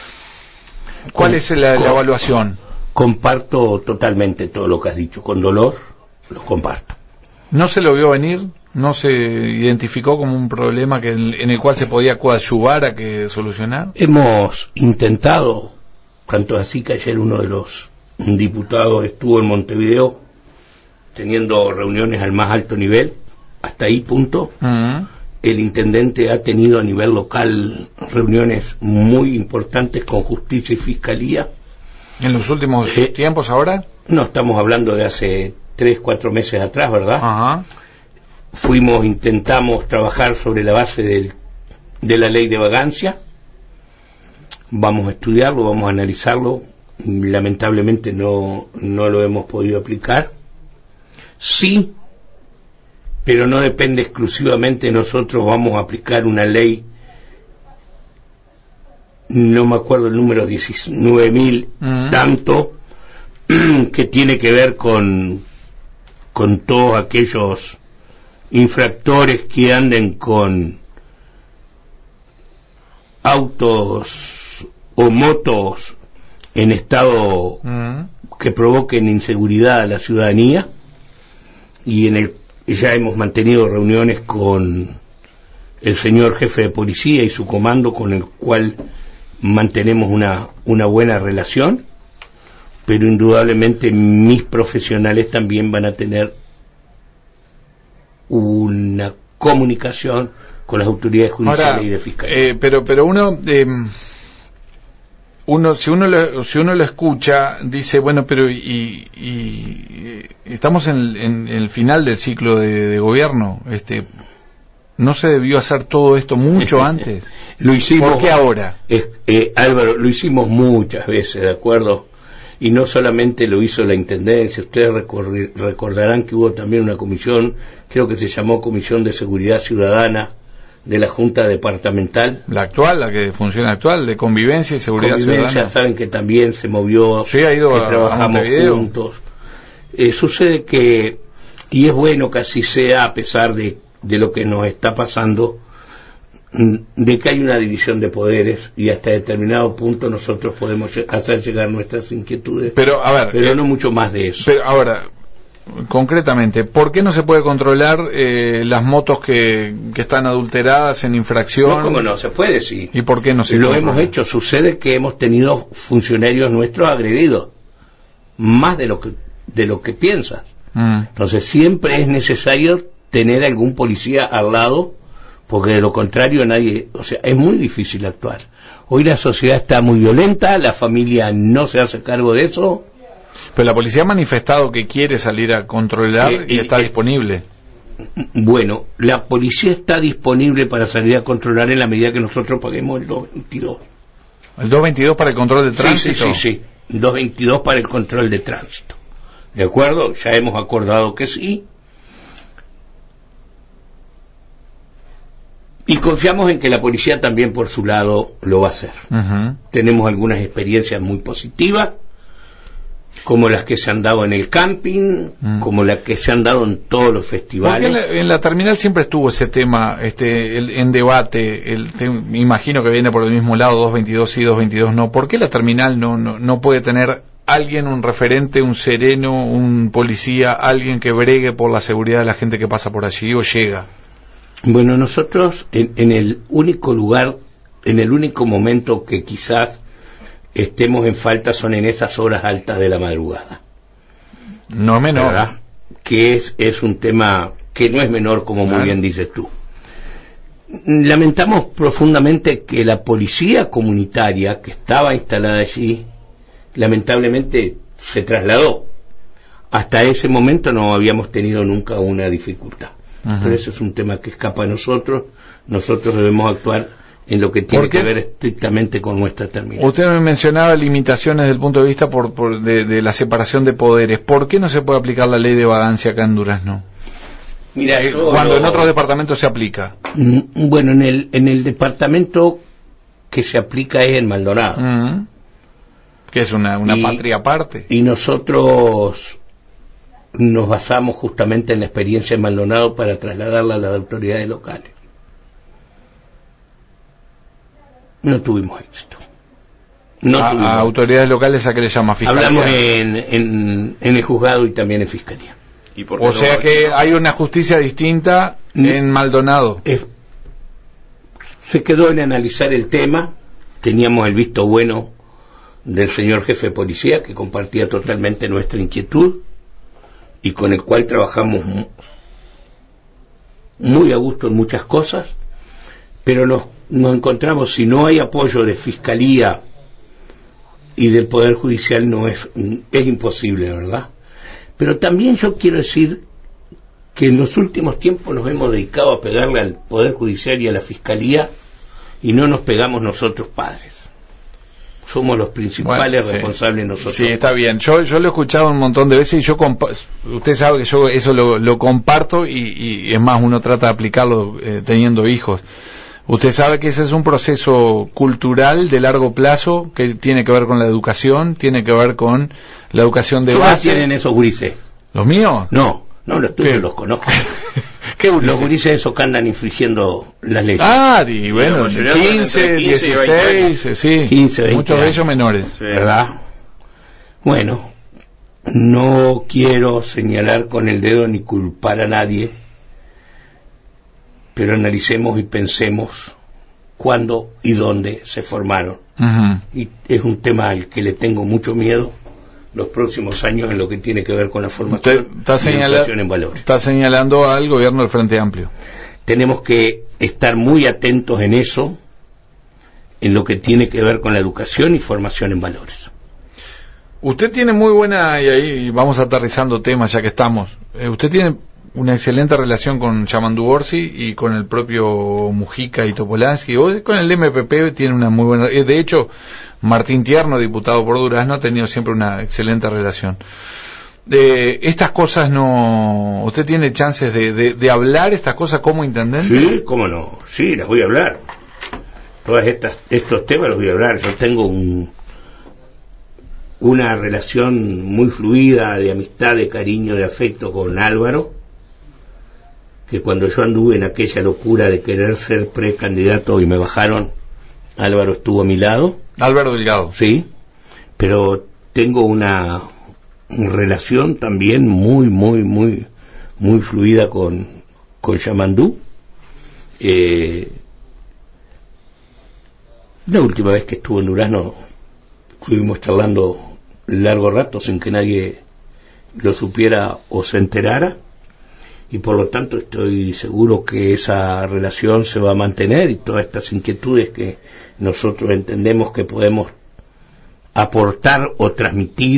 ¿Cuál es la, la evaluación? Comparto totalmente todo lo que has dicho, con dolor lo comparto. ¿No se lo vio venir? ¿No se identificó como un problema que en el cual se podía coadyuvar a que solucionar? Hemos intentado, tanto así que ayer uno de los diputados estuvo en Montevideo teniendo reuniones al más alto nivel, hasta ahí punto. Uh-huh. El intendente ha tenido a nivel local reuniones muy importantes con justicia y fiscalía. ¿En los últimos eh, tiempos ahora? No, estamos hablando de hace tres, cuatro meses atrás, ¿verdad? Ajá. Fuimos, intentamos trabajar sobre la base del, de la ley de vagancia. Vamos a estudiarlo, vamos a analizarlo. Lamentablemente no, no lo hemos podido aplicar. Sí, pero no depende exclusivamente de nosotros. Vamos a aplicar una ley, no me acuerdo el número, diecinueve mil, uh-huh. tanto, que tiene que ver con, con todos aquellos infractores que anden con autos o motos en estado uh-huh. que provoquen inseguridad a la ciudadanía, y en el ya hemos mantenido reuniones con el señor jefe de policía y su comando, con el cual mantenemos una, una buena relación, pero indudablemente mis profesionales también van a tener una comunicación con las autoridades judiciales. Ahora, y de fiscalía. Eh, pero pero uno eh, uno si uno lo, si uno lo escucha dice, bueno, pero y, y estamos en, en, en el final del ciclo de, de gobierno, este no se debió hacer todo esto mucho antes. Lo hicimos. ¿Por qué ahora? Eh, eh, Álvaro, lo hicimos muchas veces, ¿de acuerdo? Y no solamente lo hizo la intendencia, ustedes recorri- recordarán que hubo también una comisión, creo que se llamó Comisión de Seguridad Ciudadana de la Junta Departamental. La actual, la que funciona actual, de Convivencia y Seguridad Convivencia, Ciudadana. Saben que también se movió, sí, ha ido que a, trabajamos a juntos. Eh, sucede que, y es bueno que así sea, a pesar de, de lo que nos está pasando, de que hay una división de poderes, y hasta determinado punto nosotros podemos hacer llegar nuestras inquietudes, pero a ver, pero eh, no mucho más de eso. Pero ahora, concretamente, ¿por qué no se puede controlar eh, las motos que, que están adulteradas en infracción? No, como no se puede, sí. ¿Y por qué no se Lo controla? hemos hecho. Sucede que hemos tenido funcionarios nuestros agredidos, más de lo que de lo que piensas. Mm. Entonces siempre es necesario tener algún policía al lado, porque de lo contrario nadie, o sea, es muy difícil actuar. Hoy la sociedad está muy violenta, la familia no se hace cargo de eso, Pero la policía ha manifestado que quiere salir a controlar eh, y eh, está eh, disponible. Bueno, la policía está disponible para salir a controlar en la medida que nosotros paguemos el doscientos veintidós. ¿El doscientos veintidós para el control de tránsito? Sí, sí, sí, sí. doscientos veintidós para el control de tránsito. ¿De acuerdo? Ya hemos acordado que sí. Y confiamos en que la policía también por su lado lo va a hacer. Uh-huh. Tenemos algunas experiencias muy positivas, como las que se han dado en el camping, uh-huh. como las que se han dado en todos los festivales. Porque en la, en la terminal siempre estuvo ese tema este, el, en debate, el, te, me imagino que viene por el mismo lado, doscientos veintidós sí, doscientos veintidós no. ¿Por qué la terminal no, no, no puede tener alguien, un referente, un sereno, un policía, alguien que bregue por la seguridad de la gente que pasa por allí o llega? Bueno, nosotros en, en el único lugar, en el único momento que quizás estemos en falta son en esas horas altas de la madrugada. No menor. ¿Verdad? Que es, es un tema que no es menor, como claro. muy bien dices tú. Lamentamos profundamente que la policía comunitaria que estaba instalada allí, lamentablemente se trasladó. Hasta ese momento no habíamos tenido nunca una dificultad. Uh-huh. Pero eso es un tema que escapa a nosotros. Nosotros debemos actuar en lo que tiene que ver estrictamente con nuestra terminal. Usted me mencionaba limitaciones desde el punto de vista por, por de, de la separación de poderes. ¿Por qué no se puede aplicar la ley de vagancia acá en Durazno? Mira, eh, yo cuando lo... en otros departamentos se aplica. Bueno, en el en el departamento que se aplica es en Maldonado. Uh-huh. Que es una, una y, patria aparte. Y nosotros nos basamos justamente en la experiencia de Maldonado para trasladarla a las autoridades locales. No tuvimos éxito. No a, tuvimos a autoridades locales, ¿a qué le llama? ¿Fiscalía? Hablamos en, en, en el juzgado y también en fiscalía. ¿Y por o no sea que hay una justicia distinta no, en Maldonado. Es, se quedó en analizar el tema. Teníamos el visto bueno del señor jefe de policía, que compartía totalmente nuestra inquietud y con el cual trabajamos muy a gusto en muchas cosas, pero nos, nos encontramos, si no hay apoyo de fiscalía y del Poder Judicial, no es, es imposible, ¿verdad? Pero también yo quiero decir que en los últimos tiempos nos hemos dedicado a pegarle al Poder Judicial y a la Fiscalía y no nos pegamos nosotros padres. Somos los principales bueno, responsables sí. nosotros. Sí, está bien. Yo yo lo he escuchado un montón de veces y yo compa- usted sabe que yo eso lo, lo comparto y, y es más, uno trata de aplicarlo eh, teniendo hijos. Usted sabe que ese es un proceso cultural de largo plazo que tiene que ver con la educación, tiene que ver con la educación de base. ¿Qué tienen esos gurises? ¿Los míos? No, no los tuyos, los conozco. ¿Qué gurises? Los gurises esos que andan infringiendo las leyes. Ah, y bueno, quince, dieciséis, sí, quince, veinte muchos de ellos menores, sí. ¿Verdad? Bueno, no quiero señalar con el dedo ni culpar a nadie, pero analicemos y pensemos cuándo y dónde se formaron. Uh-huh. Y es un tema al que le tengo mucho miedo los próximos años en lo que tiene que ver con la formación está y señala, educación en valores. Está señalando al gobierno del Frente Amplio. Tenemos que estar muy atentos en eso, en lo que tiene que ver con la educación y formación en valores. Usted tiene muy buena, y ahí vamos aterrizando temas ya que estamos, eh, usted tiene una excelente relación con Yamandu Orsi y con el propio Mujica y Topolansky, o con el M P P tiene una muy buena, eh, de hecho Martín Tierno, diputado por Durazno, ha tenido siempre una excelente relación. Eh, estas cosas no, ¿usted tiene chances de, de, de hablar estas cosas como intendente? Sí, cómo no, sí, las voy a hablar. Todas estas, estos temas los voy a hablar. Yo tengo un, una relación muy fluida de amistad, de cariño, de afecto con Álvaro, que cuando yo anduve en aquella locura de querer ser precandidato y me bajaron, Álvaro estuvo a mi lado. Álvaro Delgado. Sí, pero tengo una relación también muy, muy, muy, muy fluida con, con Yamandu. Eh, la última vez que estuvo en Durazno estuvimos charlando largo rato sin que nadie lo supiera o se enterara, y por lo tanto estoy seguro que esa relación se va a mantener, y todas estas inquietudes que nosotros entendemos que podemos aportar o transmitir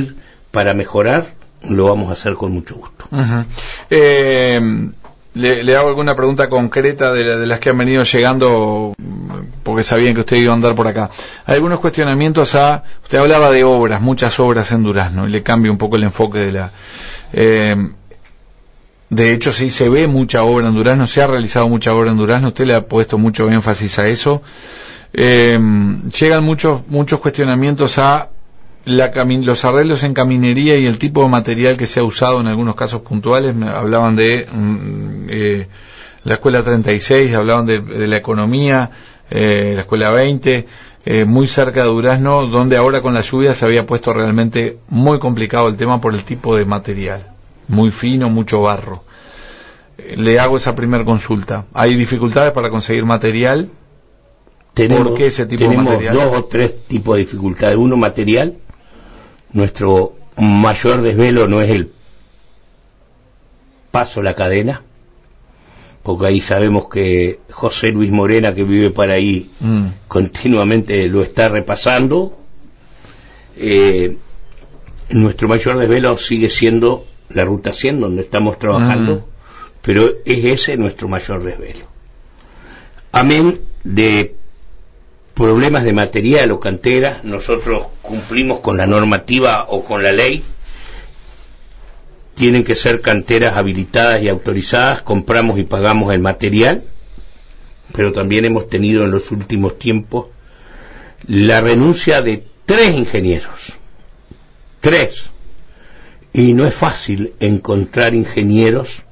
para mejorar, lo vamos a hacer con mucho gusto. Uh-huh. eh, le, le hago alguna pregunta concreta de, la, de las que han venido llegando, porque sabían que usted iba a andar por acá. Hay algunos cuestionamientos a... Usted hablaba de obras, muchas obras en Durazno, y le cambio un poco el enfoque de la... Eh, de hecho, sí, se ve mucha obra en Durazno, se ha realizado mucha obra en Durazno, usted le ha puesto mucho énfasis a eso. Eh, llegan muchos muchos cuestionamientos a la cami- los arreglos en caminería y el tipo de material que se ha usado en algunos casos puntuales. Me hablaban de mm, eh, la escuela treinta y seis, hablaban de, de la economía, eh, la escuela veinte, eh, muy cerca de Durazno, donde ahora con la lluvia se había puesto realmente muy complicado el tema por el tipo de material, muy fino, mucho barro. Eh, le hago esa primera consulta. ¿Hay dificultades para conseguir material? Tenemos, ¿Por qué ese tipo tenemos de material? dos o tres tipos de dificultades. Uno, material. Nuestro mayor desvelo no es el paso a la cadena, porque ahí sabemos que José Luis Morena, que vive para ahí, mm. continuamente lo está repasando. Eh, nuestro mayor desvelo sigue siendo la ruta cien, donde estamos trabajando, mm. pero es ese nuestro mayor desvelo. Amén de problemas de material o cantera, nosotros cumplimos con la normativa o con la ley. Tienen que ser canteras habilitadas y autorizadas, compramos y pagamos el material, pero también hemos tenido en los últimos tiempos la renuncia de tres ingenieros, tres, y no es fácil encontrar ingenieros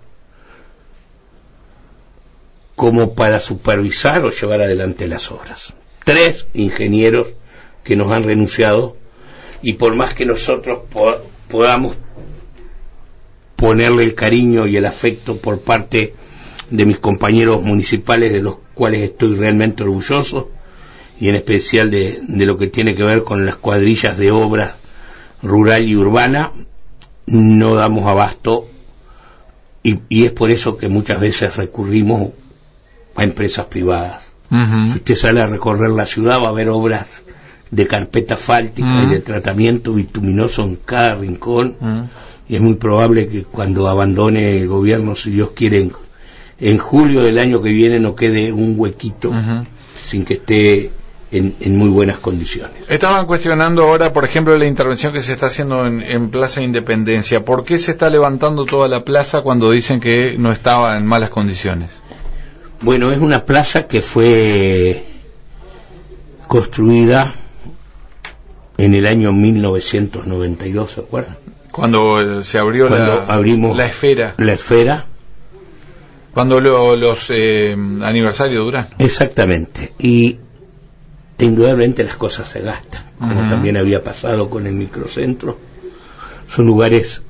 como para supervisar o llevar adelante las obras. Tres ingenieros que nos han renunciado, y por más que nosotros po- podamos ponerle el cariño y el afecto por parte de mis compañeros municipales, de los cuales estoy realmente orgulloso, y en especial de, de lo que tiene que ver con las cuadrillas de obra rural y urbana, no damos abasto, y, y es por eso que muchas veces recurrimos a empresas privadas. Uh-huh. Si usted sale a recorrer la ciudad, va a ver obras de carpeta asfáltica uh-huh. y de tratamiento bituminoso en cada rincón, uh-huh. y es muy probable que cuando abandone el gobierno, si Dios quiere, en, en julio del año que viene no quede un huequito uh-huh. sin que esté en, en muy buenas condiciones. Estaban cuestionando ahora, por ejemplo, la intervención que se está haciendo en, en Plaza Independencia. ¿Por qué se está levantando toda la plaza cuando dicen que no estaba en malas condiciones? Bueno, es una plaza que fue construida en el año mil novecientos noventa y dos, ¿se acuerdan? Cuando se abrió Cuando la, abrimos la esfera. La esfera. Cuando lo, los eh, aniversarios de Durazno. Exactamente. Y indudablemente las cosas se gastan, como uh-huh. también había pasado con el microcentro. Son lugares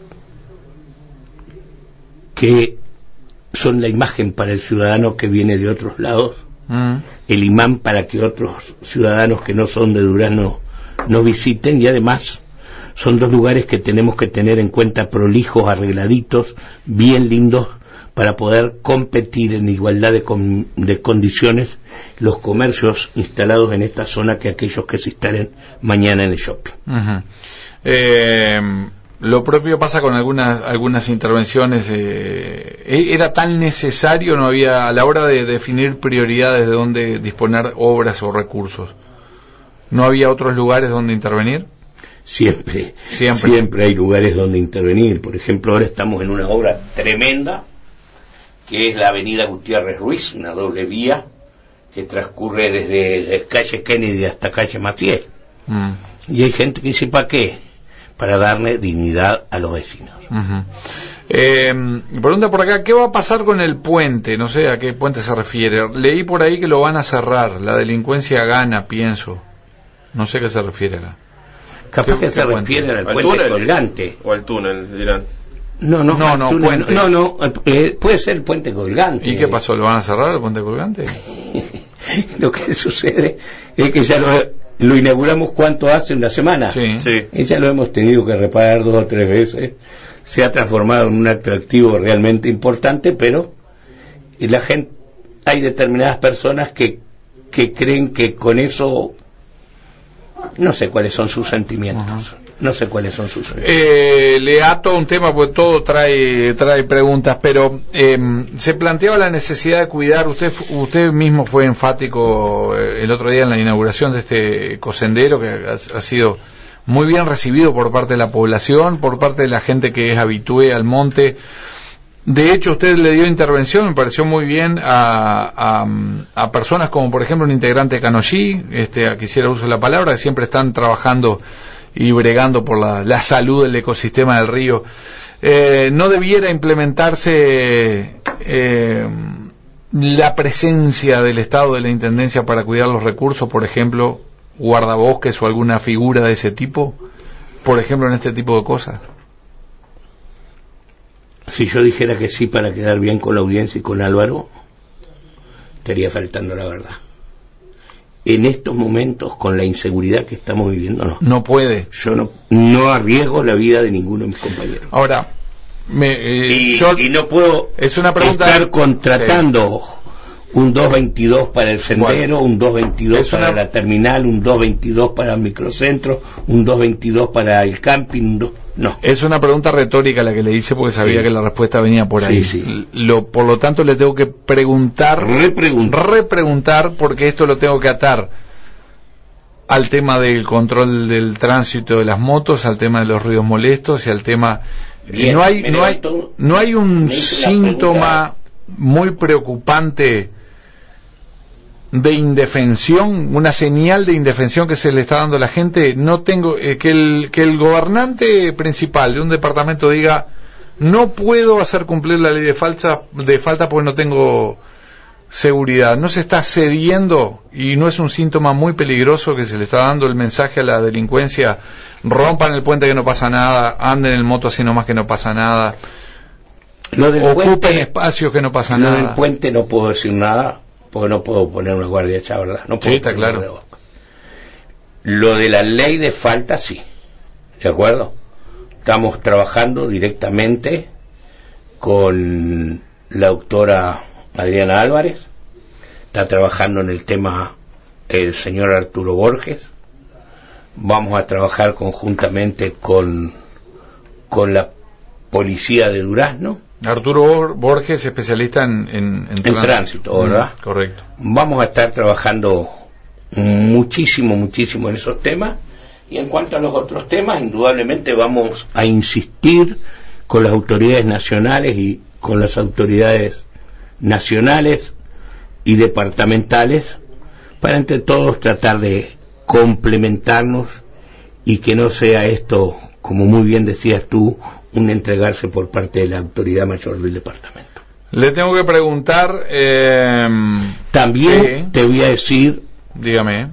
que son la imagen para el ciudadano que viene de otros lados, uh-huh. el imán para que otros ciudadanos que no son de Durazno nos visiten, y además son dos lugares que tenemos que tener en cuenta, prolijos, arregladitos, bien lindos, para poder competir en igualdad de, con, de condiciones los comercios instalados en esta zona que aquellos que se instalen mañana en el shopping. Uh-huh. Eh... Lo propio pasa con algunas algunas intervenciones. Eh, ¿Era tan necesario, no había, a la hora de definir prioridades de dónde disponer obras o recursos, no había otros lugares donde intervenir? Siempre, siempre, siempre hay lugares donde intervenir. Por ejemplo, ahora estamos en una obra tremenda, que es la avenida Gutiérrez Ruiz, una doble vía que transcurre desde calle Kennedy hasta calle Maciel. Mm. Y hay gente que dice, ¿para qué? Para darle dignidad a los vecinos. Uh-huh. Eh, pregunta por acá, ¿qué va a pasar con el puente? No sé a qué puente se refiere. Leí por ahí que lo van a cerrar. La delincuencia gana, pienso. No sé a qué se refiere acá. Capaz que se refiere al puente túnel, colgante. O al túnel, dirán. No, no, no, no, túnel, puente. no, no, eh, puede ser el puente colgante. ¿Y qué pasó? ¿Lo van a cerrar el puente colgante? Lo que sucede es que ya lo... Lo inauguramos cuánto hace, una semana. Sí. Sí. Y ya lo hemos tenido que reparar dos o tres veces. Se ha transformado en un atractivo realmente importante, pero la gente, hay determinadas personas que, que creen que con eso, no sé cuáles son sus sentimientos. Uh-huh. No sé cuáles son sus eh, le ato un tema, porque todo trae trae preguntas, pero eh, se planteaba la necesidad de cuidar. Usted usted mismo fue enfático el otro día en la inauguración de este ecosendero, que ha, ha sido muy bien recibido por parte de la población, por parte de la gente que es habitué al monte. De hecho, usted le dio intervención, me pareció muy bien, a, a, a personas como, por ejemplo, un integrante de Canollí, este, a que hiciera uso de la palabra, que siempre están trabajando y bregando por la, la salud del ecosistema del río. Eh, ¿No debiera implementarse eh, la presencia del Estado, de la Intendencia, para cuidar los recursos, por ejemplo, guardabosques o alguna figura de ese tipo, por ejemplo, en este tipo de cosas? Si yo dijera que sí para quedar bien con la audiencia y con Álvaro, estaría faltando la verdad. En estos momentos, con la inseguridad que estamos viviendo, no. No puede. Yo no, no arriesgo la vida de ninguno de mis compañeros. Ahora, me, eh, y, yo, y no puedo es una pregunta, estar contratando sí. un dos veintidós para el sendero, bueno, un dos veintidós para una... la terminal, un dos veintidós para el microcentro, un dos veintidós para el camping, un dos... no. Es una pregunta retórica la que le hice, porque sabía sí. que la respuesta venía por ahí. Sí, sí. Lo, por lo tanto, le tengo que preguntar, repreguntar, repreguntar, porque esto lo tengo que atar al tema del control del tránsito de las motos, al tema de los ruidos molestos y al tema... Bien, no hay no hay, no hay un síntoma muy preocupante de indefensión, una señal de indefensión que se le está dando a la gente. No tengo eh, que el que el gobernante principal de un departamento diga: no puedo hacer cumplir la ley de falta de falta porque no tengo seguridad. No se está cediendo, y no es un síntoma muy peligroso que se le está dando el mensaje a la delincuencia: rompan el puente que no pasa nada, anden en el moto así nomás que no pasa nada, lo del ocupen puente, espacios que no pasa lo nada. Lo del puente no puedo decir nada, porque no puedo poner una guardia hecha, ¿verdad? No puedo. Sí, está claro. Lo de la ley de falta, sí, ¿de acuerdo? Estamos trabajando directamente con la doctora Adriana Álvarez, está trabajando en el tema el señor Arturo Borges. Vamos a trabajar conjuntamente con con la policía de Durazno. Arturo Borges, especialista en, en, en, en tránsito, tránsito, ¿verdad? Mm, correcto. Vamos a estar trabajando muchísimo, muchísimo en esos temas. Y en cuanto a los otros temas, indudablemente vamos a insistir con las autoridades nacionales y con las autoridades nacionales y departamentales para entre todos tratar de complementarnos y que no sea esto, como muy bien decías tú, un entregarse por parte de la autoridad mayor del departamento. Le tengo que preguntar eh, también ¿qué? Te voy a decir, dígame,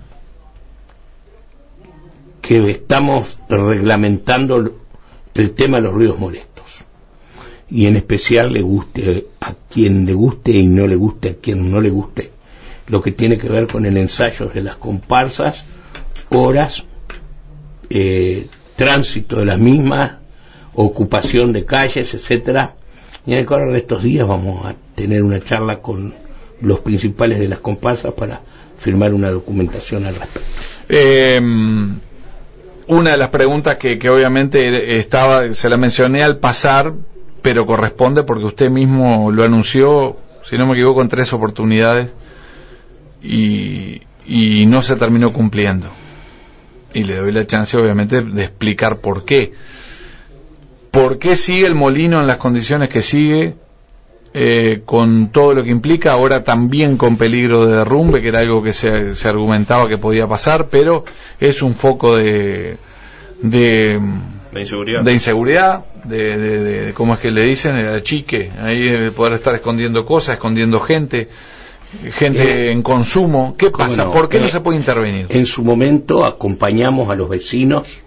que estamos reglamentando el tema de los ruidos molestos, y en especial le guste a quien le guste y no le guste a quien no le guste, lo que tiene que ver con el ensayo de las comparsas, horas, eh, tránsito de las mismas, ocupación de calles, etcétera. Y en el correr de estos días vamos a tener una charla con los principales de las comparsas para firmar una documentación al respecto. Eh, una de las preguntas que, que obviamente estaba, se la mencioné al pasar, pero corresponde porque usted mismo lo anunció, si no me equivoco, en tres oportunidades, y, y no se terminó cumpliendo. Y le doy la chance, obviamente, de explicar por qué. ¿Por qué sigue el molino en las condiciones que sigue, eh, con todo lo que implica, ahora también con peligro de derrumbe, que era algo que se, se argumentaba que podía pasar, pero es un foco de de, de inseguridad, de, inseguridad de, de, de, de ¿cómo es que le dicen? El achique, ahí de poder estar escondiendo cosas, escondiendo gente, gente eh, en consumo. ¿Qué pasa? No? ¿Por qué eh, no se puede intervenir? En su momento acompañamos a los vecinos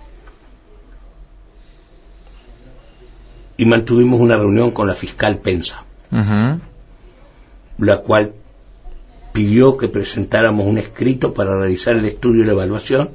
y mantuvimos una reunión con la fiscal Pensa, uh-huh. la cual pidió que presentáramos un escrito para realizar el estudio y la evaluación,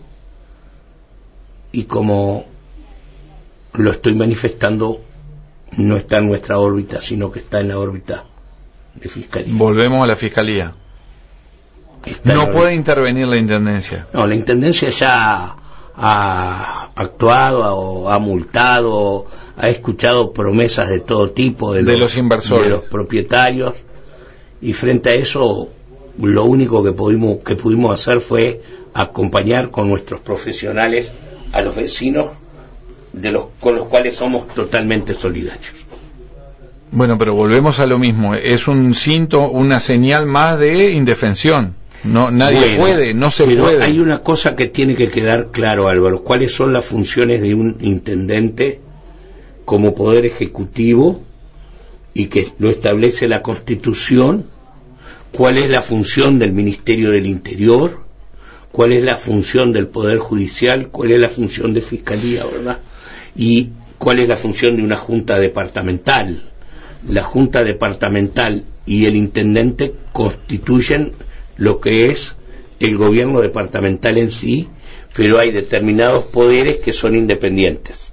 y como lo estoy manifestando, no está en nuestra órbita, sino que está en la órbita de Fiscalía. Volvemos a la Fiscalía. Está no puede intervenir la Intendencia. No, la Intendencia ya ha actuado, ha, ha multado, ha escuchado promesas de todo tipo de los, de los inversores, de los propietarios, y frente a eso lo único que pudimos que pudimos hacer fue acompañar con nuestros profesionales a los vecinos de los con los cuales somos totalmente solidarios. Bueno, pero volvemos a lo mismo, es un síntoma, una señal más de indefensión. No, nadie bueno, puede, no se pero puede. Hay una cosa que tiene que quedar claro, Álvaro, cuáles son las funciones de un intendente como poder ejecutivo, y que lo establece la Constitución, cuál es la función del Ministerio del Interior, cuál es la función del Poder Judicial, cuál es la función de Fiscalía, ¿verdad? Y cuál es la función de una Junta Departamental. La Junta Departamental y el Intendente constituyen lo que es el gobierno departamental en sí, pero hay determinados poderes que son independientes.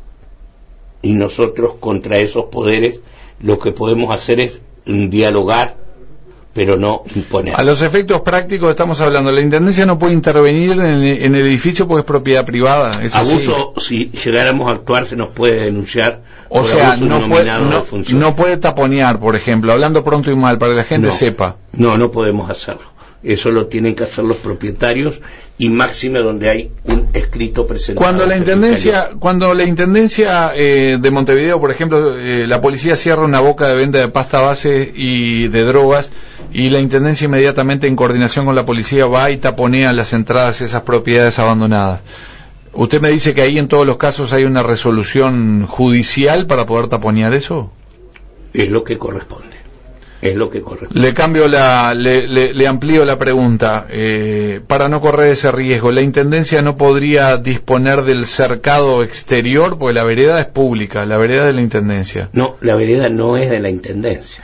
Y nosotros contra esos poderes lo que podemos hacer es dialogar, pero no imponer. A los efectos prácticos estamos hablando, la Intendencia no puede intervenir en el, en el edificio porque es propiedad privada. ¿Es abuso, así? Si llegáramos a actuar se nos puede denunciar. O por sea, abuso no puede, no, no puede taponear, por ejemplo, hablando pronto y mal, para que la gente no, sepa. No, no podemos hacerlo. Eso lo tienen que hacer los propietarios, y máxime donde hay un escrito presentado. Cuando la intendencia, cuando la intendencia eh, de Montevideo, por ejemplo, eh, la policía cierra una boca de venta de pasta base y de drogas, y la intendencia inmediatamente en coordinación con la policía va y taponea las entradas a esas propiedades abandonadas. ¿Usted me dice que ahí en todos los casos hay una resolución judicial para poder taponear eso? Es lo que corresponde. Es lo que corresponde. Le cambio la, le, le, le amplío la pregunta, eh, para no correr ese riesgo, ¿la Intendencia no podría disponer del cercado exterior? Porque la vereda es pública, la vereda es de la Intendencia. No, la vereda no es de la Intendencia.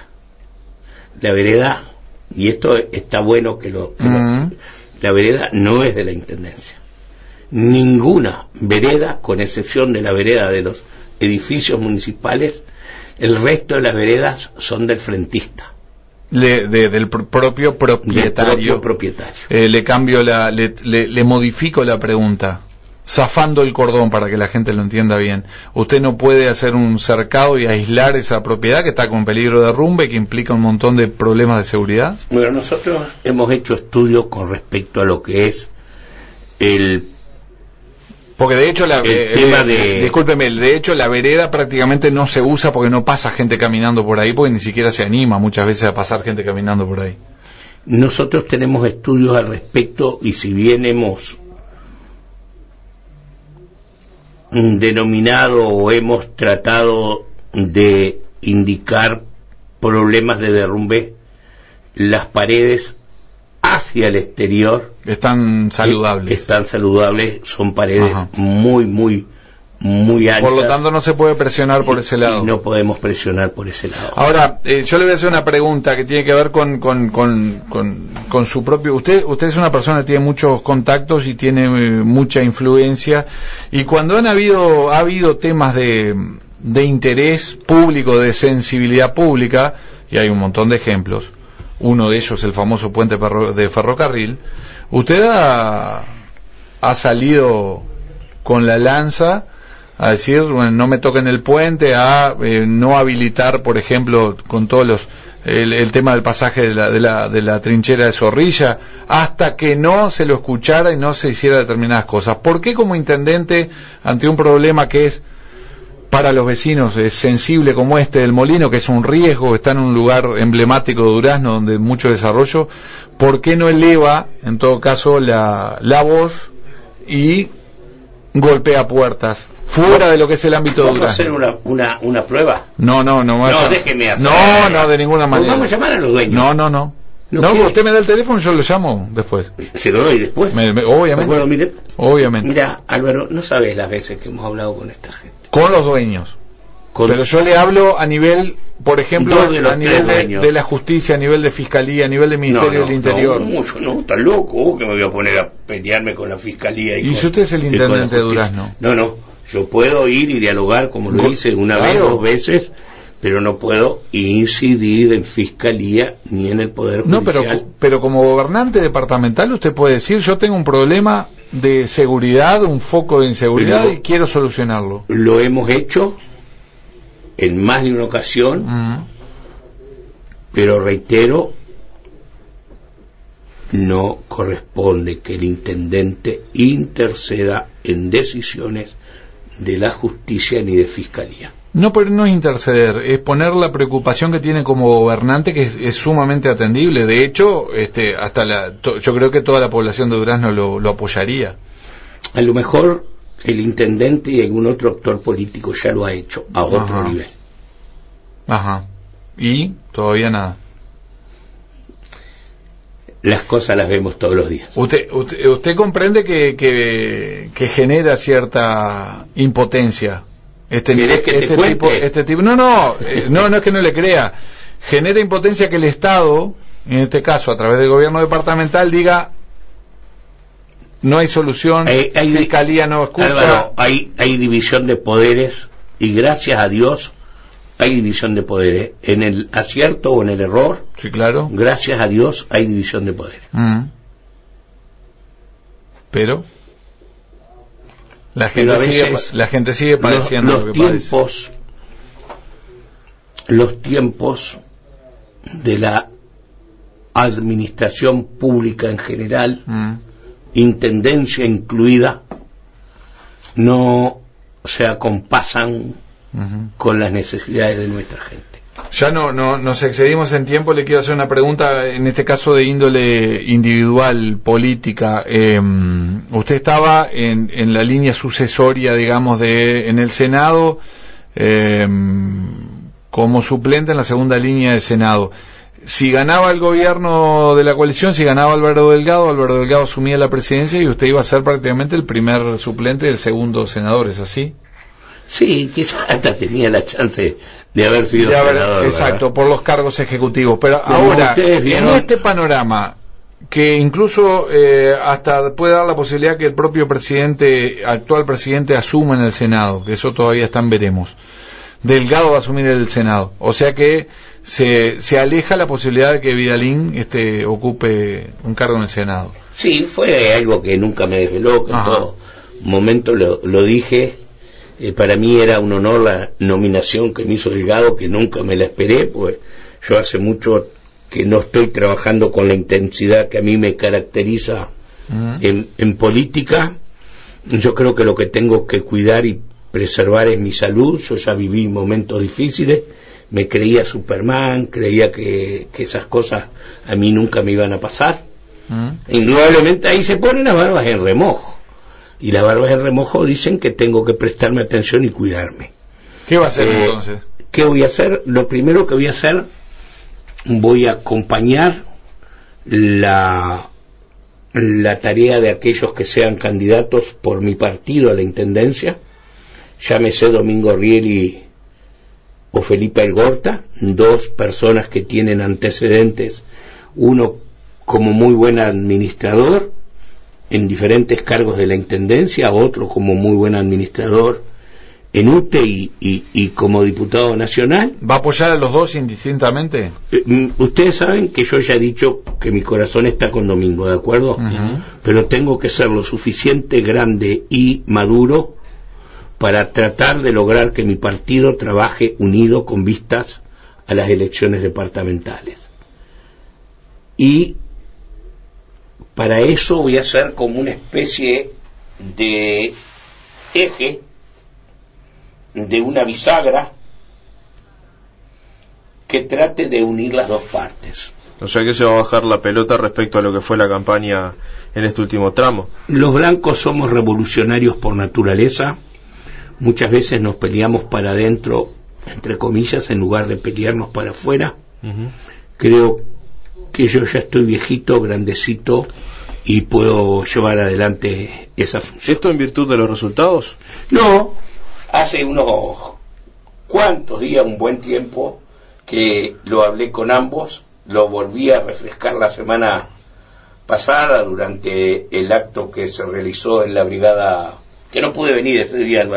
La vereda, y esto está bueno que lo... Que uh-huh. lo la vereda no es de la Intendencia. Ninguna vereda, con excepción de la vereda de los edificios municipales, el resto de las veredas son del frentista. Le, de, del pr- propio propietario. Del propio propietario. Eh, le cambio la, le, le, le modifico la pregunta, zafando el cordón para que la gente lo entienda bien. Usted no puede hacer un cercado y aislar esa propiedad que está con peligro de derrumbe, que implica un montón de problemas de seguridad. Bueno, nosotros hemos hecho estudios con respecto a lo que es el Porque de hecho la el eh, tema eh, de discúlpeme, de hecho la vereda prácticamente no se usa porque no pasa gente caminando por ahí, porque ni siquiera se anima muchas veces a pasar gente caminando por ahí. Nosotros tenemos estudios al respecto, y si bien hemos denominado o hemos tratado de indicar problemas de derrumbe, las paredes hacia el exterior están saludables. Están saludables, son paredes Ajá. muy, muy, muy altas. Por lo tanto, no se puede presionar por y, ese lado. Y no podemos presionar por ese lado. Ahora, eh, yo le voy a hacer una pregunta que tiene que ver con, con, con, con, con su propio... Usted, usted es una persona que tiene muchos contactos y tiene eh, mucha influencia. Y cuando han habido, ha habido temas de, de interés público, de sensibilidad pública, y hay un montón de ejemplos, uno de ellos el famoso puente de ferrocarril, usted ha, ha salido con la lanza a decir, bueno, no me toquen el puente, a eh, no habilitar, por ejemplo, con todos los el, el tema del pasaje de la, de la de la trinchera de Zorrilla, hasta que no se lo escuchara y no se hiciera determinadas cosas. ¿Por qué como intendente, ante un problema que es para los vecinos es sensible como este del Molino, que es un riesgo, está en un lugar emblemático de Durazno donde hay mucho desarrollo, ¿por qué no eleva en todo caso la, la voz y golpea puertas fuera de lo que es el ámbito de Durazno? ¿Vamos a hacer una, una, una prueba? No, no, no. No, a... déjeme hacer. No, no, de ninguna manera. Vamos a llamar a los dueños. No, no, no. No, no usted me da el teléfono y yo lo llamo después. ¿Se lo doy después? Me, me, obviamente. Bueno, mire, obviamente. Mira, Álvaro, no sabes las veces que hemos hablado con esta gente. Con los dueños. Con... Pero yo le hablo a nivel, por ejemplo, a nivel de, de la justicia, a nivel de fiscalía, a nivel del Ministerio no, no, del Interior. No, no, no, está loco, que me voy a poner a pelearme con la fiscalía. Y, ¿Y con, si usted es el intendente de Durazno? No, no, yo puedo ir y dialogar como lo Go- hice una claro. vez, dos veces, pero no puedo incidir en Fiscalía ni en el Poder Judicial. No, pero, pero como gobernante departamental usted puede decir, yo tengo un problema de seguridad, un foco de inseguridad pero, y quiero solucionarlo. Lo hemos hecho en más de una ocasión, uh-huh. pero reitero, no corresponde que el intendente interceda en decisiones de la justicia ni de Fiscalía. No, pero no es interceder, es poner la preocupación que tiene como gobernante, que es, es sumamente atendible. De hecho, este, hasta la, to, yo creo que toda la población de Durazno lo, lo apoyaría. A lo mejor el intendente y algún otro actor político ya lo ha hecho a otro Ajá. nivel. Ajá. Y todavía nada. Las cosas las vemos todos los días. Usted, usted, usted comprende que, que, que genera cierta impotencia. Este, ¿Querés que este te tipo, cuente? este tipo, no, no, eh, no, no es que no le crea. Genera impotencia que el Estado, en este caso a través del gobierno departamental, diga no hay solución, hay, hay, Fiscalía no escucha. Álvaro, hay, hay división de poderes y gracias a Dios hay división de poderes. En el acierto o en el error, sí, claro. Gracias a Dios hay división de poderes. Mm. Pero la gente, sigue, la gente sigue padeciendo los, los lo que tiempos padece. Los tiempos de la administración pública en general, mm. intendencia incluida, no se acompasan uh-huh. con las necesidades de nuestra gente. Ya no, no nos excedimos en tiempo. Le quiero hacer una pregunta, en este caso de índole individual, política. Eh, usted estaba en, en la línea sucesoria, digamos, de en el Senado, eh, como suplente en la segunda línea del Senado. Si ganaba el gobierno de la coalición, si ganaba Álvaro Delgado, Álvaro Delgado asumía la presidencia y usted iba a ser prácticamente el primer suplente del segundo senador, ¿es así? Sí, quizás hasta tenía la chance de haber sido de haber, senador, exacto, ¿verdad? Por los cargos ejecutivos. Pero Como ahora, en vieron, este panorama, que incluso eh, hasta puede dar la posibilidad que el propio presidente, actual presidente, asuma en el Senado, que eso todavía está en veremos. Delgado va a asumir el Senado, o sea que se, se aleja la posibilidad de que Vidalín este, ocupe un cargo en el Senado. Sí, fue algo que nunca me desveló, que en todo momento lo, lo dije. Eh, para mí era un honor la nominación que me hizo Delgado, que nunca me la esperé, pues yo hace mucho que no estoy trabajando con la intensidad que a mí me caracteriza uh-huh. en, en política. Yo creo que lo que tengo que cuidar y preservar es mi salud. Yo ya viví momentos difíciles, me creía Superman, creía que, que esas cosas a mí nunca me iban a pasar. Uh-huh. Indudablemente ahí se ponen las barbas en remojo. Y las barbas en remojo dicen que tengo que prestarme atención y cuidarme. ¿Qué va a hacer eh, entonces? ¿Qué voy a hacer? Lo primero que voy a hacer, voy a acompañar la, la tarea de aquellos que sean candidatos por mi partido a la intendencia, llámese Domingo Rieli o Felipe Algorta, dos personas que tienen antecedentes, uno como muy buen administrador en diferentes cargos de la intendencia, otro como muy buen administrador en U T E y, y, y como diputado nacional. ¿Va a apoyar a los dos indistintamente? Eh, ustedes saben que yo ya he dicho que mi corazón está con Domingo, ¿de acuerdo? Uh-huh. Pero tengo que ser lo suficiente grande y maduro para tratar de lograr que mi partido trabaje unido con vistas a las elecciones departamentales. Y para eso voy a hacer como una especie de eje, de una bisagra que trate de unir las dos partes. O sea que se va a bajar la pelota respecto a lo que fue la campaña en este último tramo. Los blancos somos revolucionarios por naturaleza. Muchas veces nos peleamos para adentro, entre comillas, en lugar de pelearnos para afuera. Uh-huh. Creo que yo ya estoy viejito, grandecito, y puedo llevar adelante esa función. ¿Esto en virtud de los resultados? No, hace unos cuantos días, un buen tiempo, que lo hablé con ambos, lo volví a refrescar la semana pasada durante el acto que se realizó en la brigada, que no pude venir ese día, Álvaro,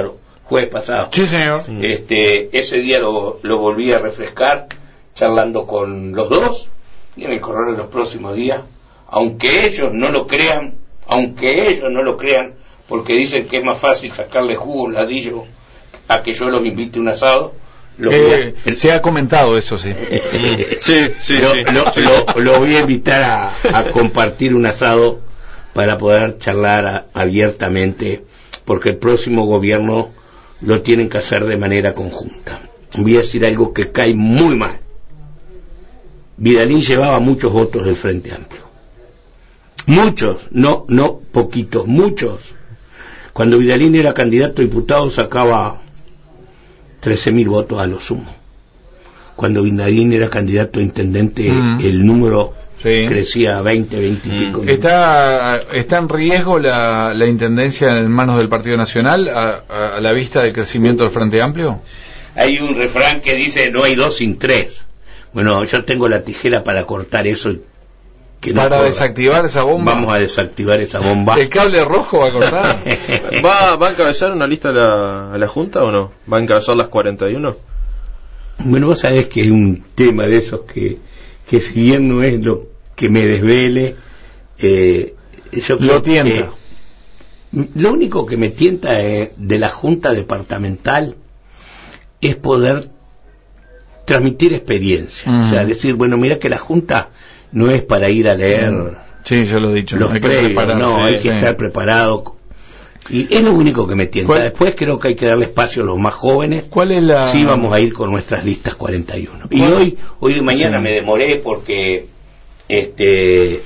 jueves pasado. Sí, señor. Este, ese día lo, lo volví a refrescar, charlando con los dos, y en el correr de los próximos días, aunque ellos no lo crean, aunque ellos no lo crean, porque dicen que es más fácil sacarle jugo a un ladrillo a que yo los invite a un asado. Lo eh, a, se ha comentado eso, sí. sí, sí, lo, sí. Lo, lo, lo voy a invitar a, a compartir un asado para poder charlar a, abiertamente, porque el próximo gobierno lo tienen que hacer de manera conjunta. Voy a decir algo que cae muy mal. Vidalín llevaba muchos votos del Frente Amplio. Muchos, no, no poquitos, muchos. Cuando Vidalín era candidato a diputado sacaba trece mil votos a lo sumo. Cuando Vidalín era candidato a intendente, mm. el número sí. crecía a veinte, veinte y pico. ¿Está, ¿Está en riesgo la, la intendencia en manos del Partido Nacional a, a, a la vista del crecimiento del Frente Amplio? Hay un refrán que dice no hay dos sin tres. Bueno, yo tengo la tijera para cortar eso. Que no para corra. Desactivar esa bomba. Vamos a desactivar esa bomba. ¿El cable rojo va a cortar? ¿Va, ¿Va a encabezar una lista a la, a la Junta o no? ¿Va a encabezar las cuarenta y uno? Bueno, vos sabés que es un tema de esos que, que si bien no es lo que me desvele, eh, yo lo tienta. Eh, lo único que me tienta eh, de la Junta Departamental es poder transmitir experiencia. Uh-huh. O sea, decir, bueno, mira que la Junta no es para ir a leer sí, yo lo he dicho, los hay previos, que no, hay que sí. estar preparado. Y es lo único que me tienta. ¿Cuál? Después creo que hay que darle espacio a los más jóvenes. ¿Cuál es la...? Sí, vamos a ir con nuestras listas cuarenta y uno. Y hoy, hoy de mañana sí. me demoré porque este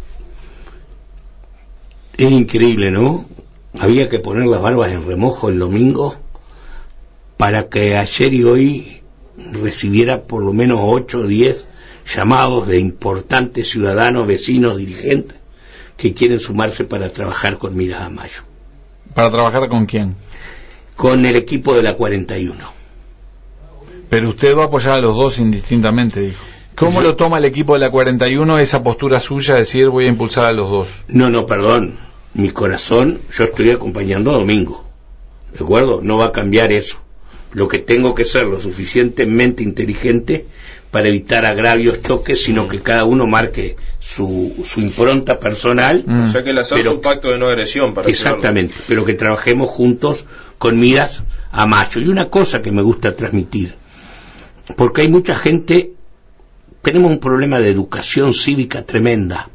es increíble, ¿no? Había que poner las barbas en remojo el domingo para que ayer y hoy recibiera por lo menos ocho o diez llamados de importantes ciudadanos, vecinos, dirigentes que quieren sumarse para trabajar con Miras a Mayo. ¿Para trabajar con quién? Con el equipo de la cuarenta y uno. Pero usted va a apoyar a los dos indistintamente, dijo. ¿Cómo Yo... lo toma el equipo de la cuarenta y uno esa postura suya de decir voy a impulsar a los dos? No, no, perdón. Mi corazón, yo estoy acompañando a Domingo. ¿De acuerdo? No va a cambiar eso. Lo que tengo que ser lo suficientemente inteligente para evitar agravios, choques, sino que cada uno marque su, su impronta personal. Mm. O sea que el asado es un pacto de no agresión para exactamente, aclararlo. Pero que trabajemos juntos con miras a Mayo. Y una cosa que me gusta transmitir, porque hay mucha gente, tenemos un problema de educación cívica tremenda.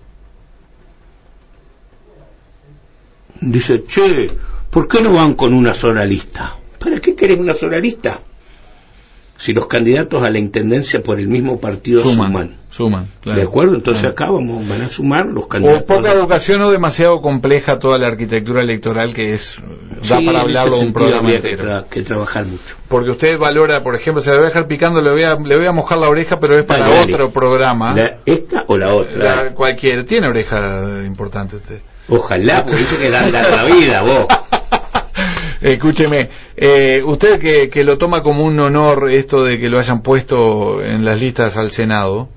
Dice, che, ¿por qué no van con una sola lista? ¿Para qué querés una sola lista? Si los candidatos a la intendencia por el mismo partido suman. Suman, suman claro. ¿De acuerdo? Entonces claro. acá vamos, van a sumar los candidatos. O poca educación o demasiado compleja toda la arquitectura electoral que es, da sí, para hablarlo de un programa habría entero. Que, tra- que trabajar mucho. Porque usted valora, por ejemplo, se le voy a dejar picando, le voy a, le voy a mojar la oreja, pero es para dale, otro dale. programa. La, ¿Esta o la otra? La, cualquier, tiene oreja importante usted. Ojalá, porque dice que da la vida, vos. Escúcheme, eh, usted que, que lo toma como un honor esto de que lo hayan puesto en las listas al Senado.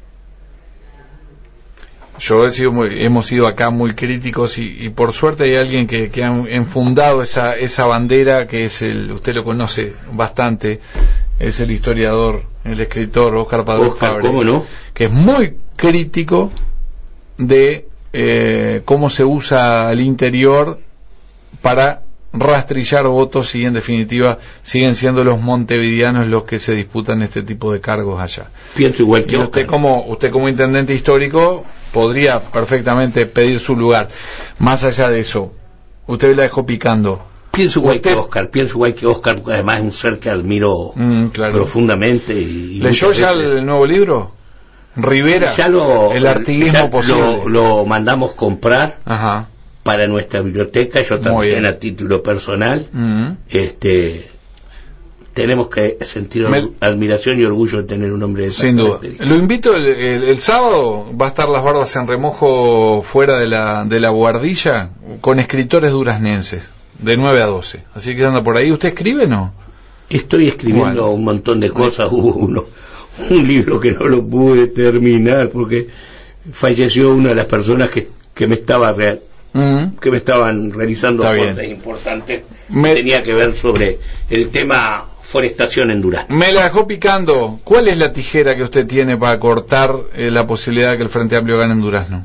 Yo he sido muy, hemos sido acá muy críticos y, y por suerte hay alguien que, que ha enfundado esa, esa bandera que es el, usted lo conoce bastante, es el historiador, el escritor Óscar Padrón Fabre, ¿cómo no? Que es muy crítico de eh, cómo se usa al interior para rastrillar votos y en definitiva siguen siendo los montevideanos los que se disputan este tipo de cargos allá. Pienso igual que y usted como usted como intendente histórico podría perfectamente pedir su lugar. Más allá de eso, usted la dejó picando. Pienso igual usted... que Óscar, pienso igual que Óscar, porque además es un ser que admiro mm, claro. profundamente. Y ¿Leyó ya veces... el nuevo libro? Rivera, ya lo, el artiguismo ya posible. Lo, lo mandamos comprar. Ajá. Para nuestra biblioteca, yo también a título personal, uh-huh. este tenemos que sentir Me... admiración y orgullo de tener un hombre de esa sin duda. Lo invito el, el, el sábado, va a estar Las Barbas en Remojo fuera de la, de la Boardilla, con escritores duraznenses, de nueve a doce, así que anda por ahí. ¿Usted escribe o no? Estoy escribiendo bueno. un montón de cosas. Hubo uno, un libro que no lo pude terminar porque falleció una de las personas que, que me estaba re- mm. que me estaban realizando aportes importantes me... que tenía que ver sobre el tema forestación en Durazno. Me la dejó picando. ¿Cuál es la tijera que usted tiene para cortar eh, la posibilidad de que el Frente Amplio gane en Durazno?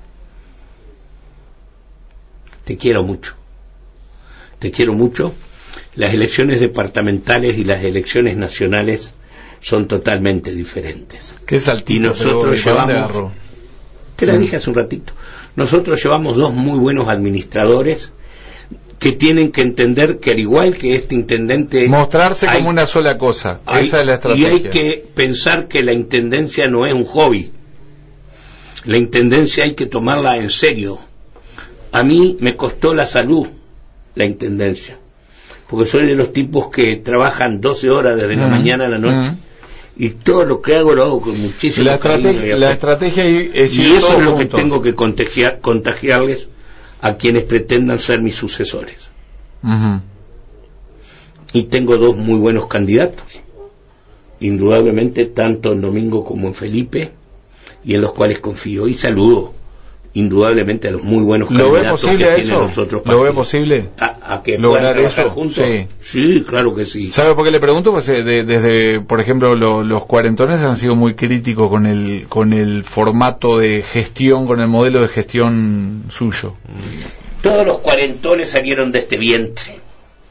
Te quiero mucho. Te quiero mucho. Las elecciones departamentales y las elecciones nacionales son totalmente diferentes. ¿Qué saltito? Y nosotros llevamos... Te la dije hace un ratito. Nosotros llevamos dos muy buenos administradores que tienen que entender que al igual que este intendente... Mostrarse hay, como una sola cosa. Hay, esa es la estrategia. Y hay que pensar que la intendencia no es un hobby. La intendencia hay que tomarla en serio. A mí me costó la salud la intendencia, porque soy de los tipos que trabajan doce horas desde uh-huh. la mañana a la noche, uh-huh. y todo lo que hago lo hago con muchísimo la cariño estrategia, y la estrategia es y eso es lo punto. que tengo que contagiar, contagiarles a quienes pretendan ser mis sucesores. Uh-huh. Y tengo dos muy buenos candidatos, indudablemente, tanto en Domingo como en Felipe, y en los cuales confío y saludo indudablemente a los muy buenos ¿Lo candidatos ve posible que a tienen eso? los otros partidos. ¿Lo ve posible? ¿A, a que lograr puedan trabajar eso? juntos? Sí. Sí, claro que sí. ¿Sabe por qué le pregunto? Pues eh, de, desde, por ejemplo, lo, los cuarentones han sido muy críticos con el con el formato de gestión, con el modelo de gestión suyo. Todos los cuarentones salieron de este vientre.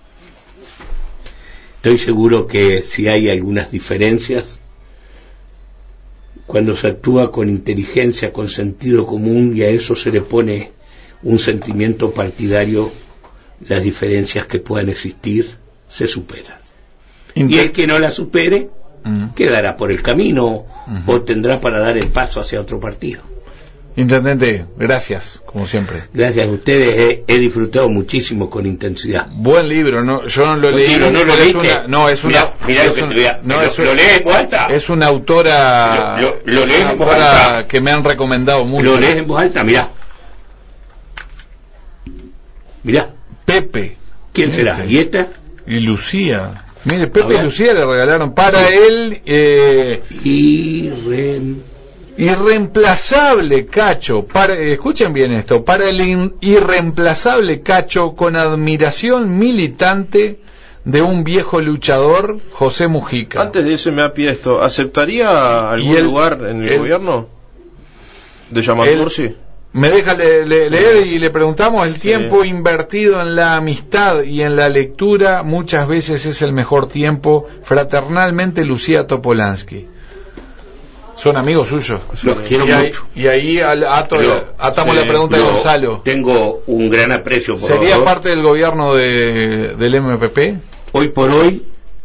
Estoy seguro que si hay algunas diferencias, cuando se actúa con inteligencia, con sentido común, y a eso se le pone un sentimiento partidario, las diferencias que puedan existir se superan. Inter- y el que no la supere uh-huh. quedará por el camino uh-huh. o tendrá para dar el paso hacia otro partido. Intendente, gracias, como siempre. Gracias a ustedes, he, he disfrutado muchísimo con intensidad. Buen libro, no, yo no lo leí. Libro, no lo es leíste. Una, no, es una. Mirá, mirá es lo que un, te voy a. no, lo, es ¿Lo lees en voz alta? Es una autora. Lo, lo, lo lees una en voz autora alta. que me han recomendado mucho. Lo lees en voz alta, mirá. Mirá. Pepe. ¿Quién este. será? ¿Y esta? Y Lucía. Mire, Pepe y Lucía le regalaron para él. Eh, Irre... Irreemplazable Cacho, para, escuchen bien esto, para el in, irreemplazable Cacho, con admiración militante de un viejo luchador, José Mujica. Antes de eso me da pie esto, ¿aceptaría algún el, lugar en el, el gobierno de Yamatursi? Me deja le, le, leer y le preguntamos, el tiempo sí. invertido en la amistad y en la lectura muchas veces es el mejor tiempo. Fraternalmente, Lucía Topolansky. Son amigos suyos. Los quiero y ahí, mucho. Y ahí al, ato, pero, atamos sí, la pregunta de Gonzalo. Tengo un gran aprecio por ¿Sería los parte del gobierno de, del M P P? Hoy por hoy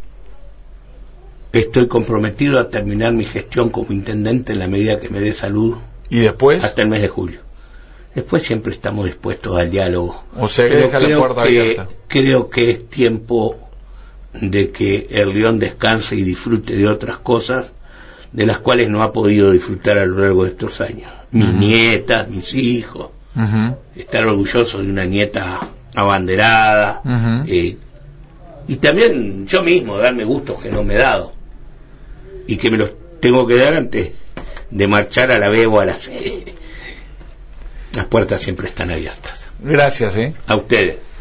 estoy comprometido a terminar mi gestión como intendente en la medida que me dé salud. ¿Y después? Hasta el mes de julio. Después siempre estamos dispuestos al diálogo. O sea, que deja la puerta abierta. Creo que es tiempo de que el León descanse y disfrute de otras cosas de las cuales no ha podido disfrutar a lo largo de estos años. Mis uh-huh. nietas, mis hijos, uh-huh. estar orgulloso de una nieta abanderada, uh-huh. eh, y también yo mismo darme gustos que no me he dado y que me los tengo que dar antes de marchar a la B o a la C. Las puertas siempre están abiertas. Gracias, ¿eh? A ustedes.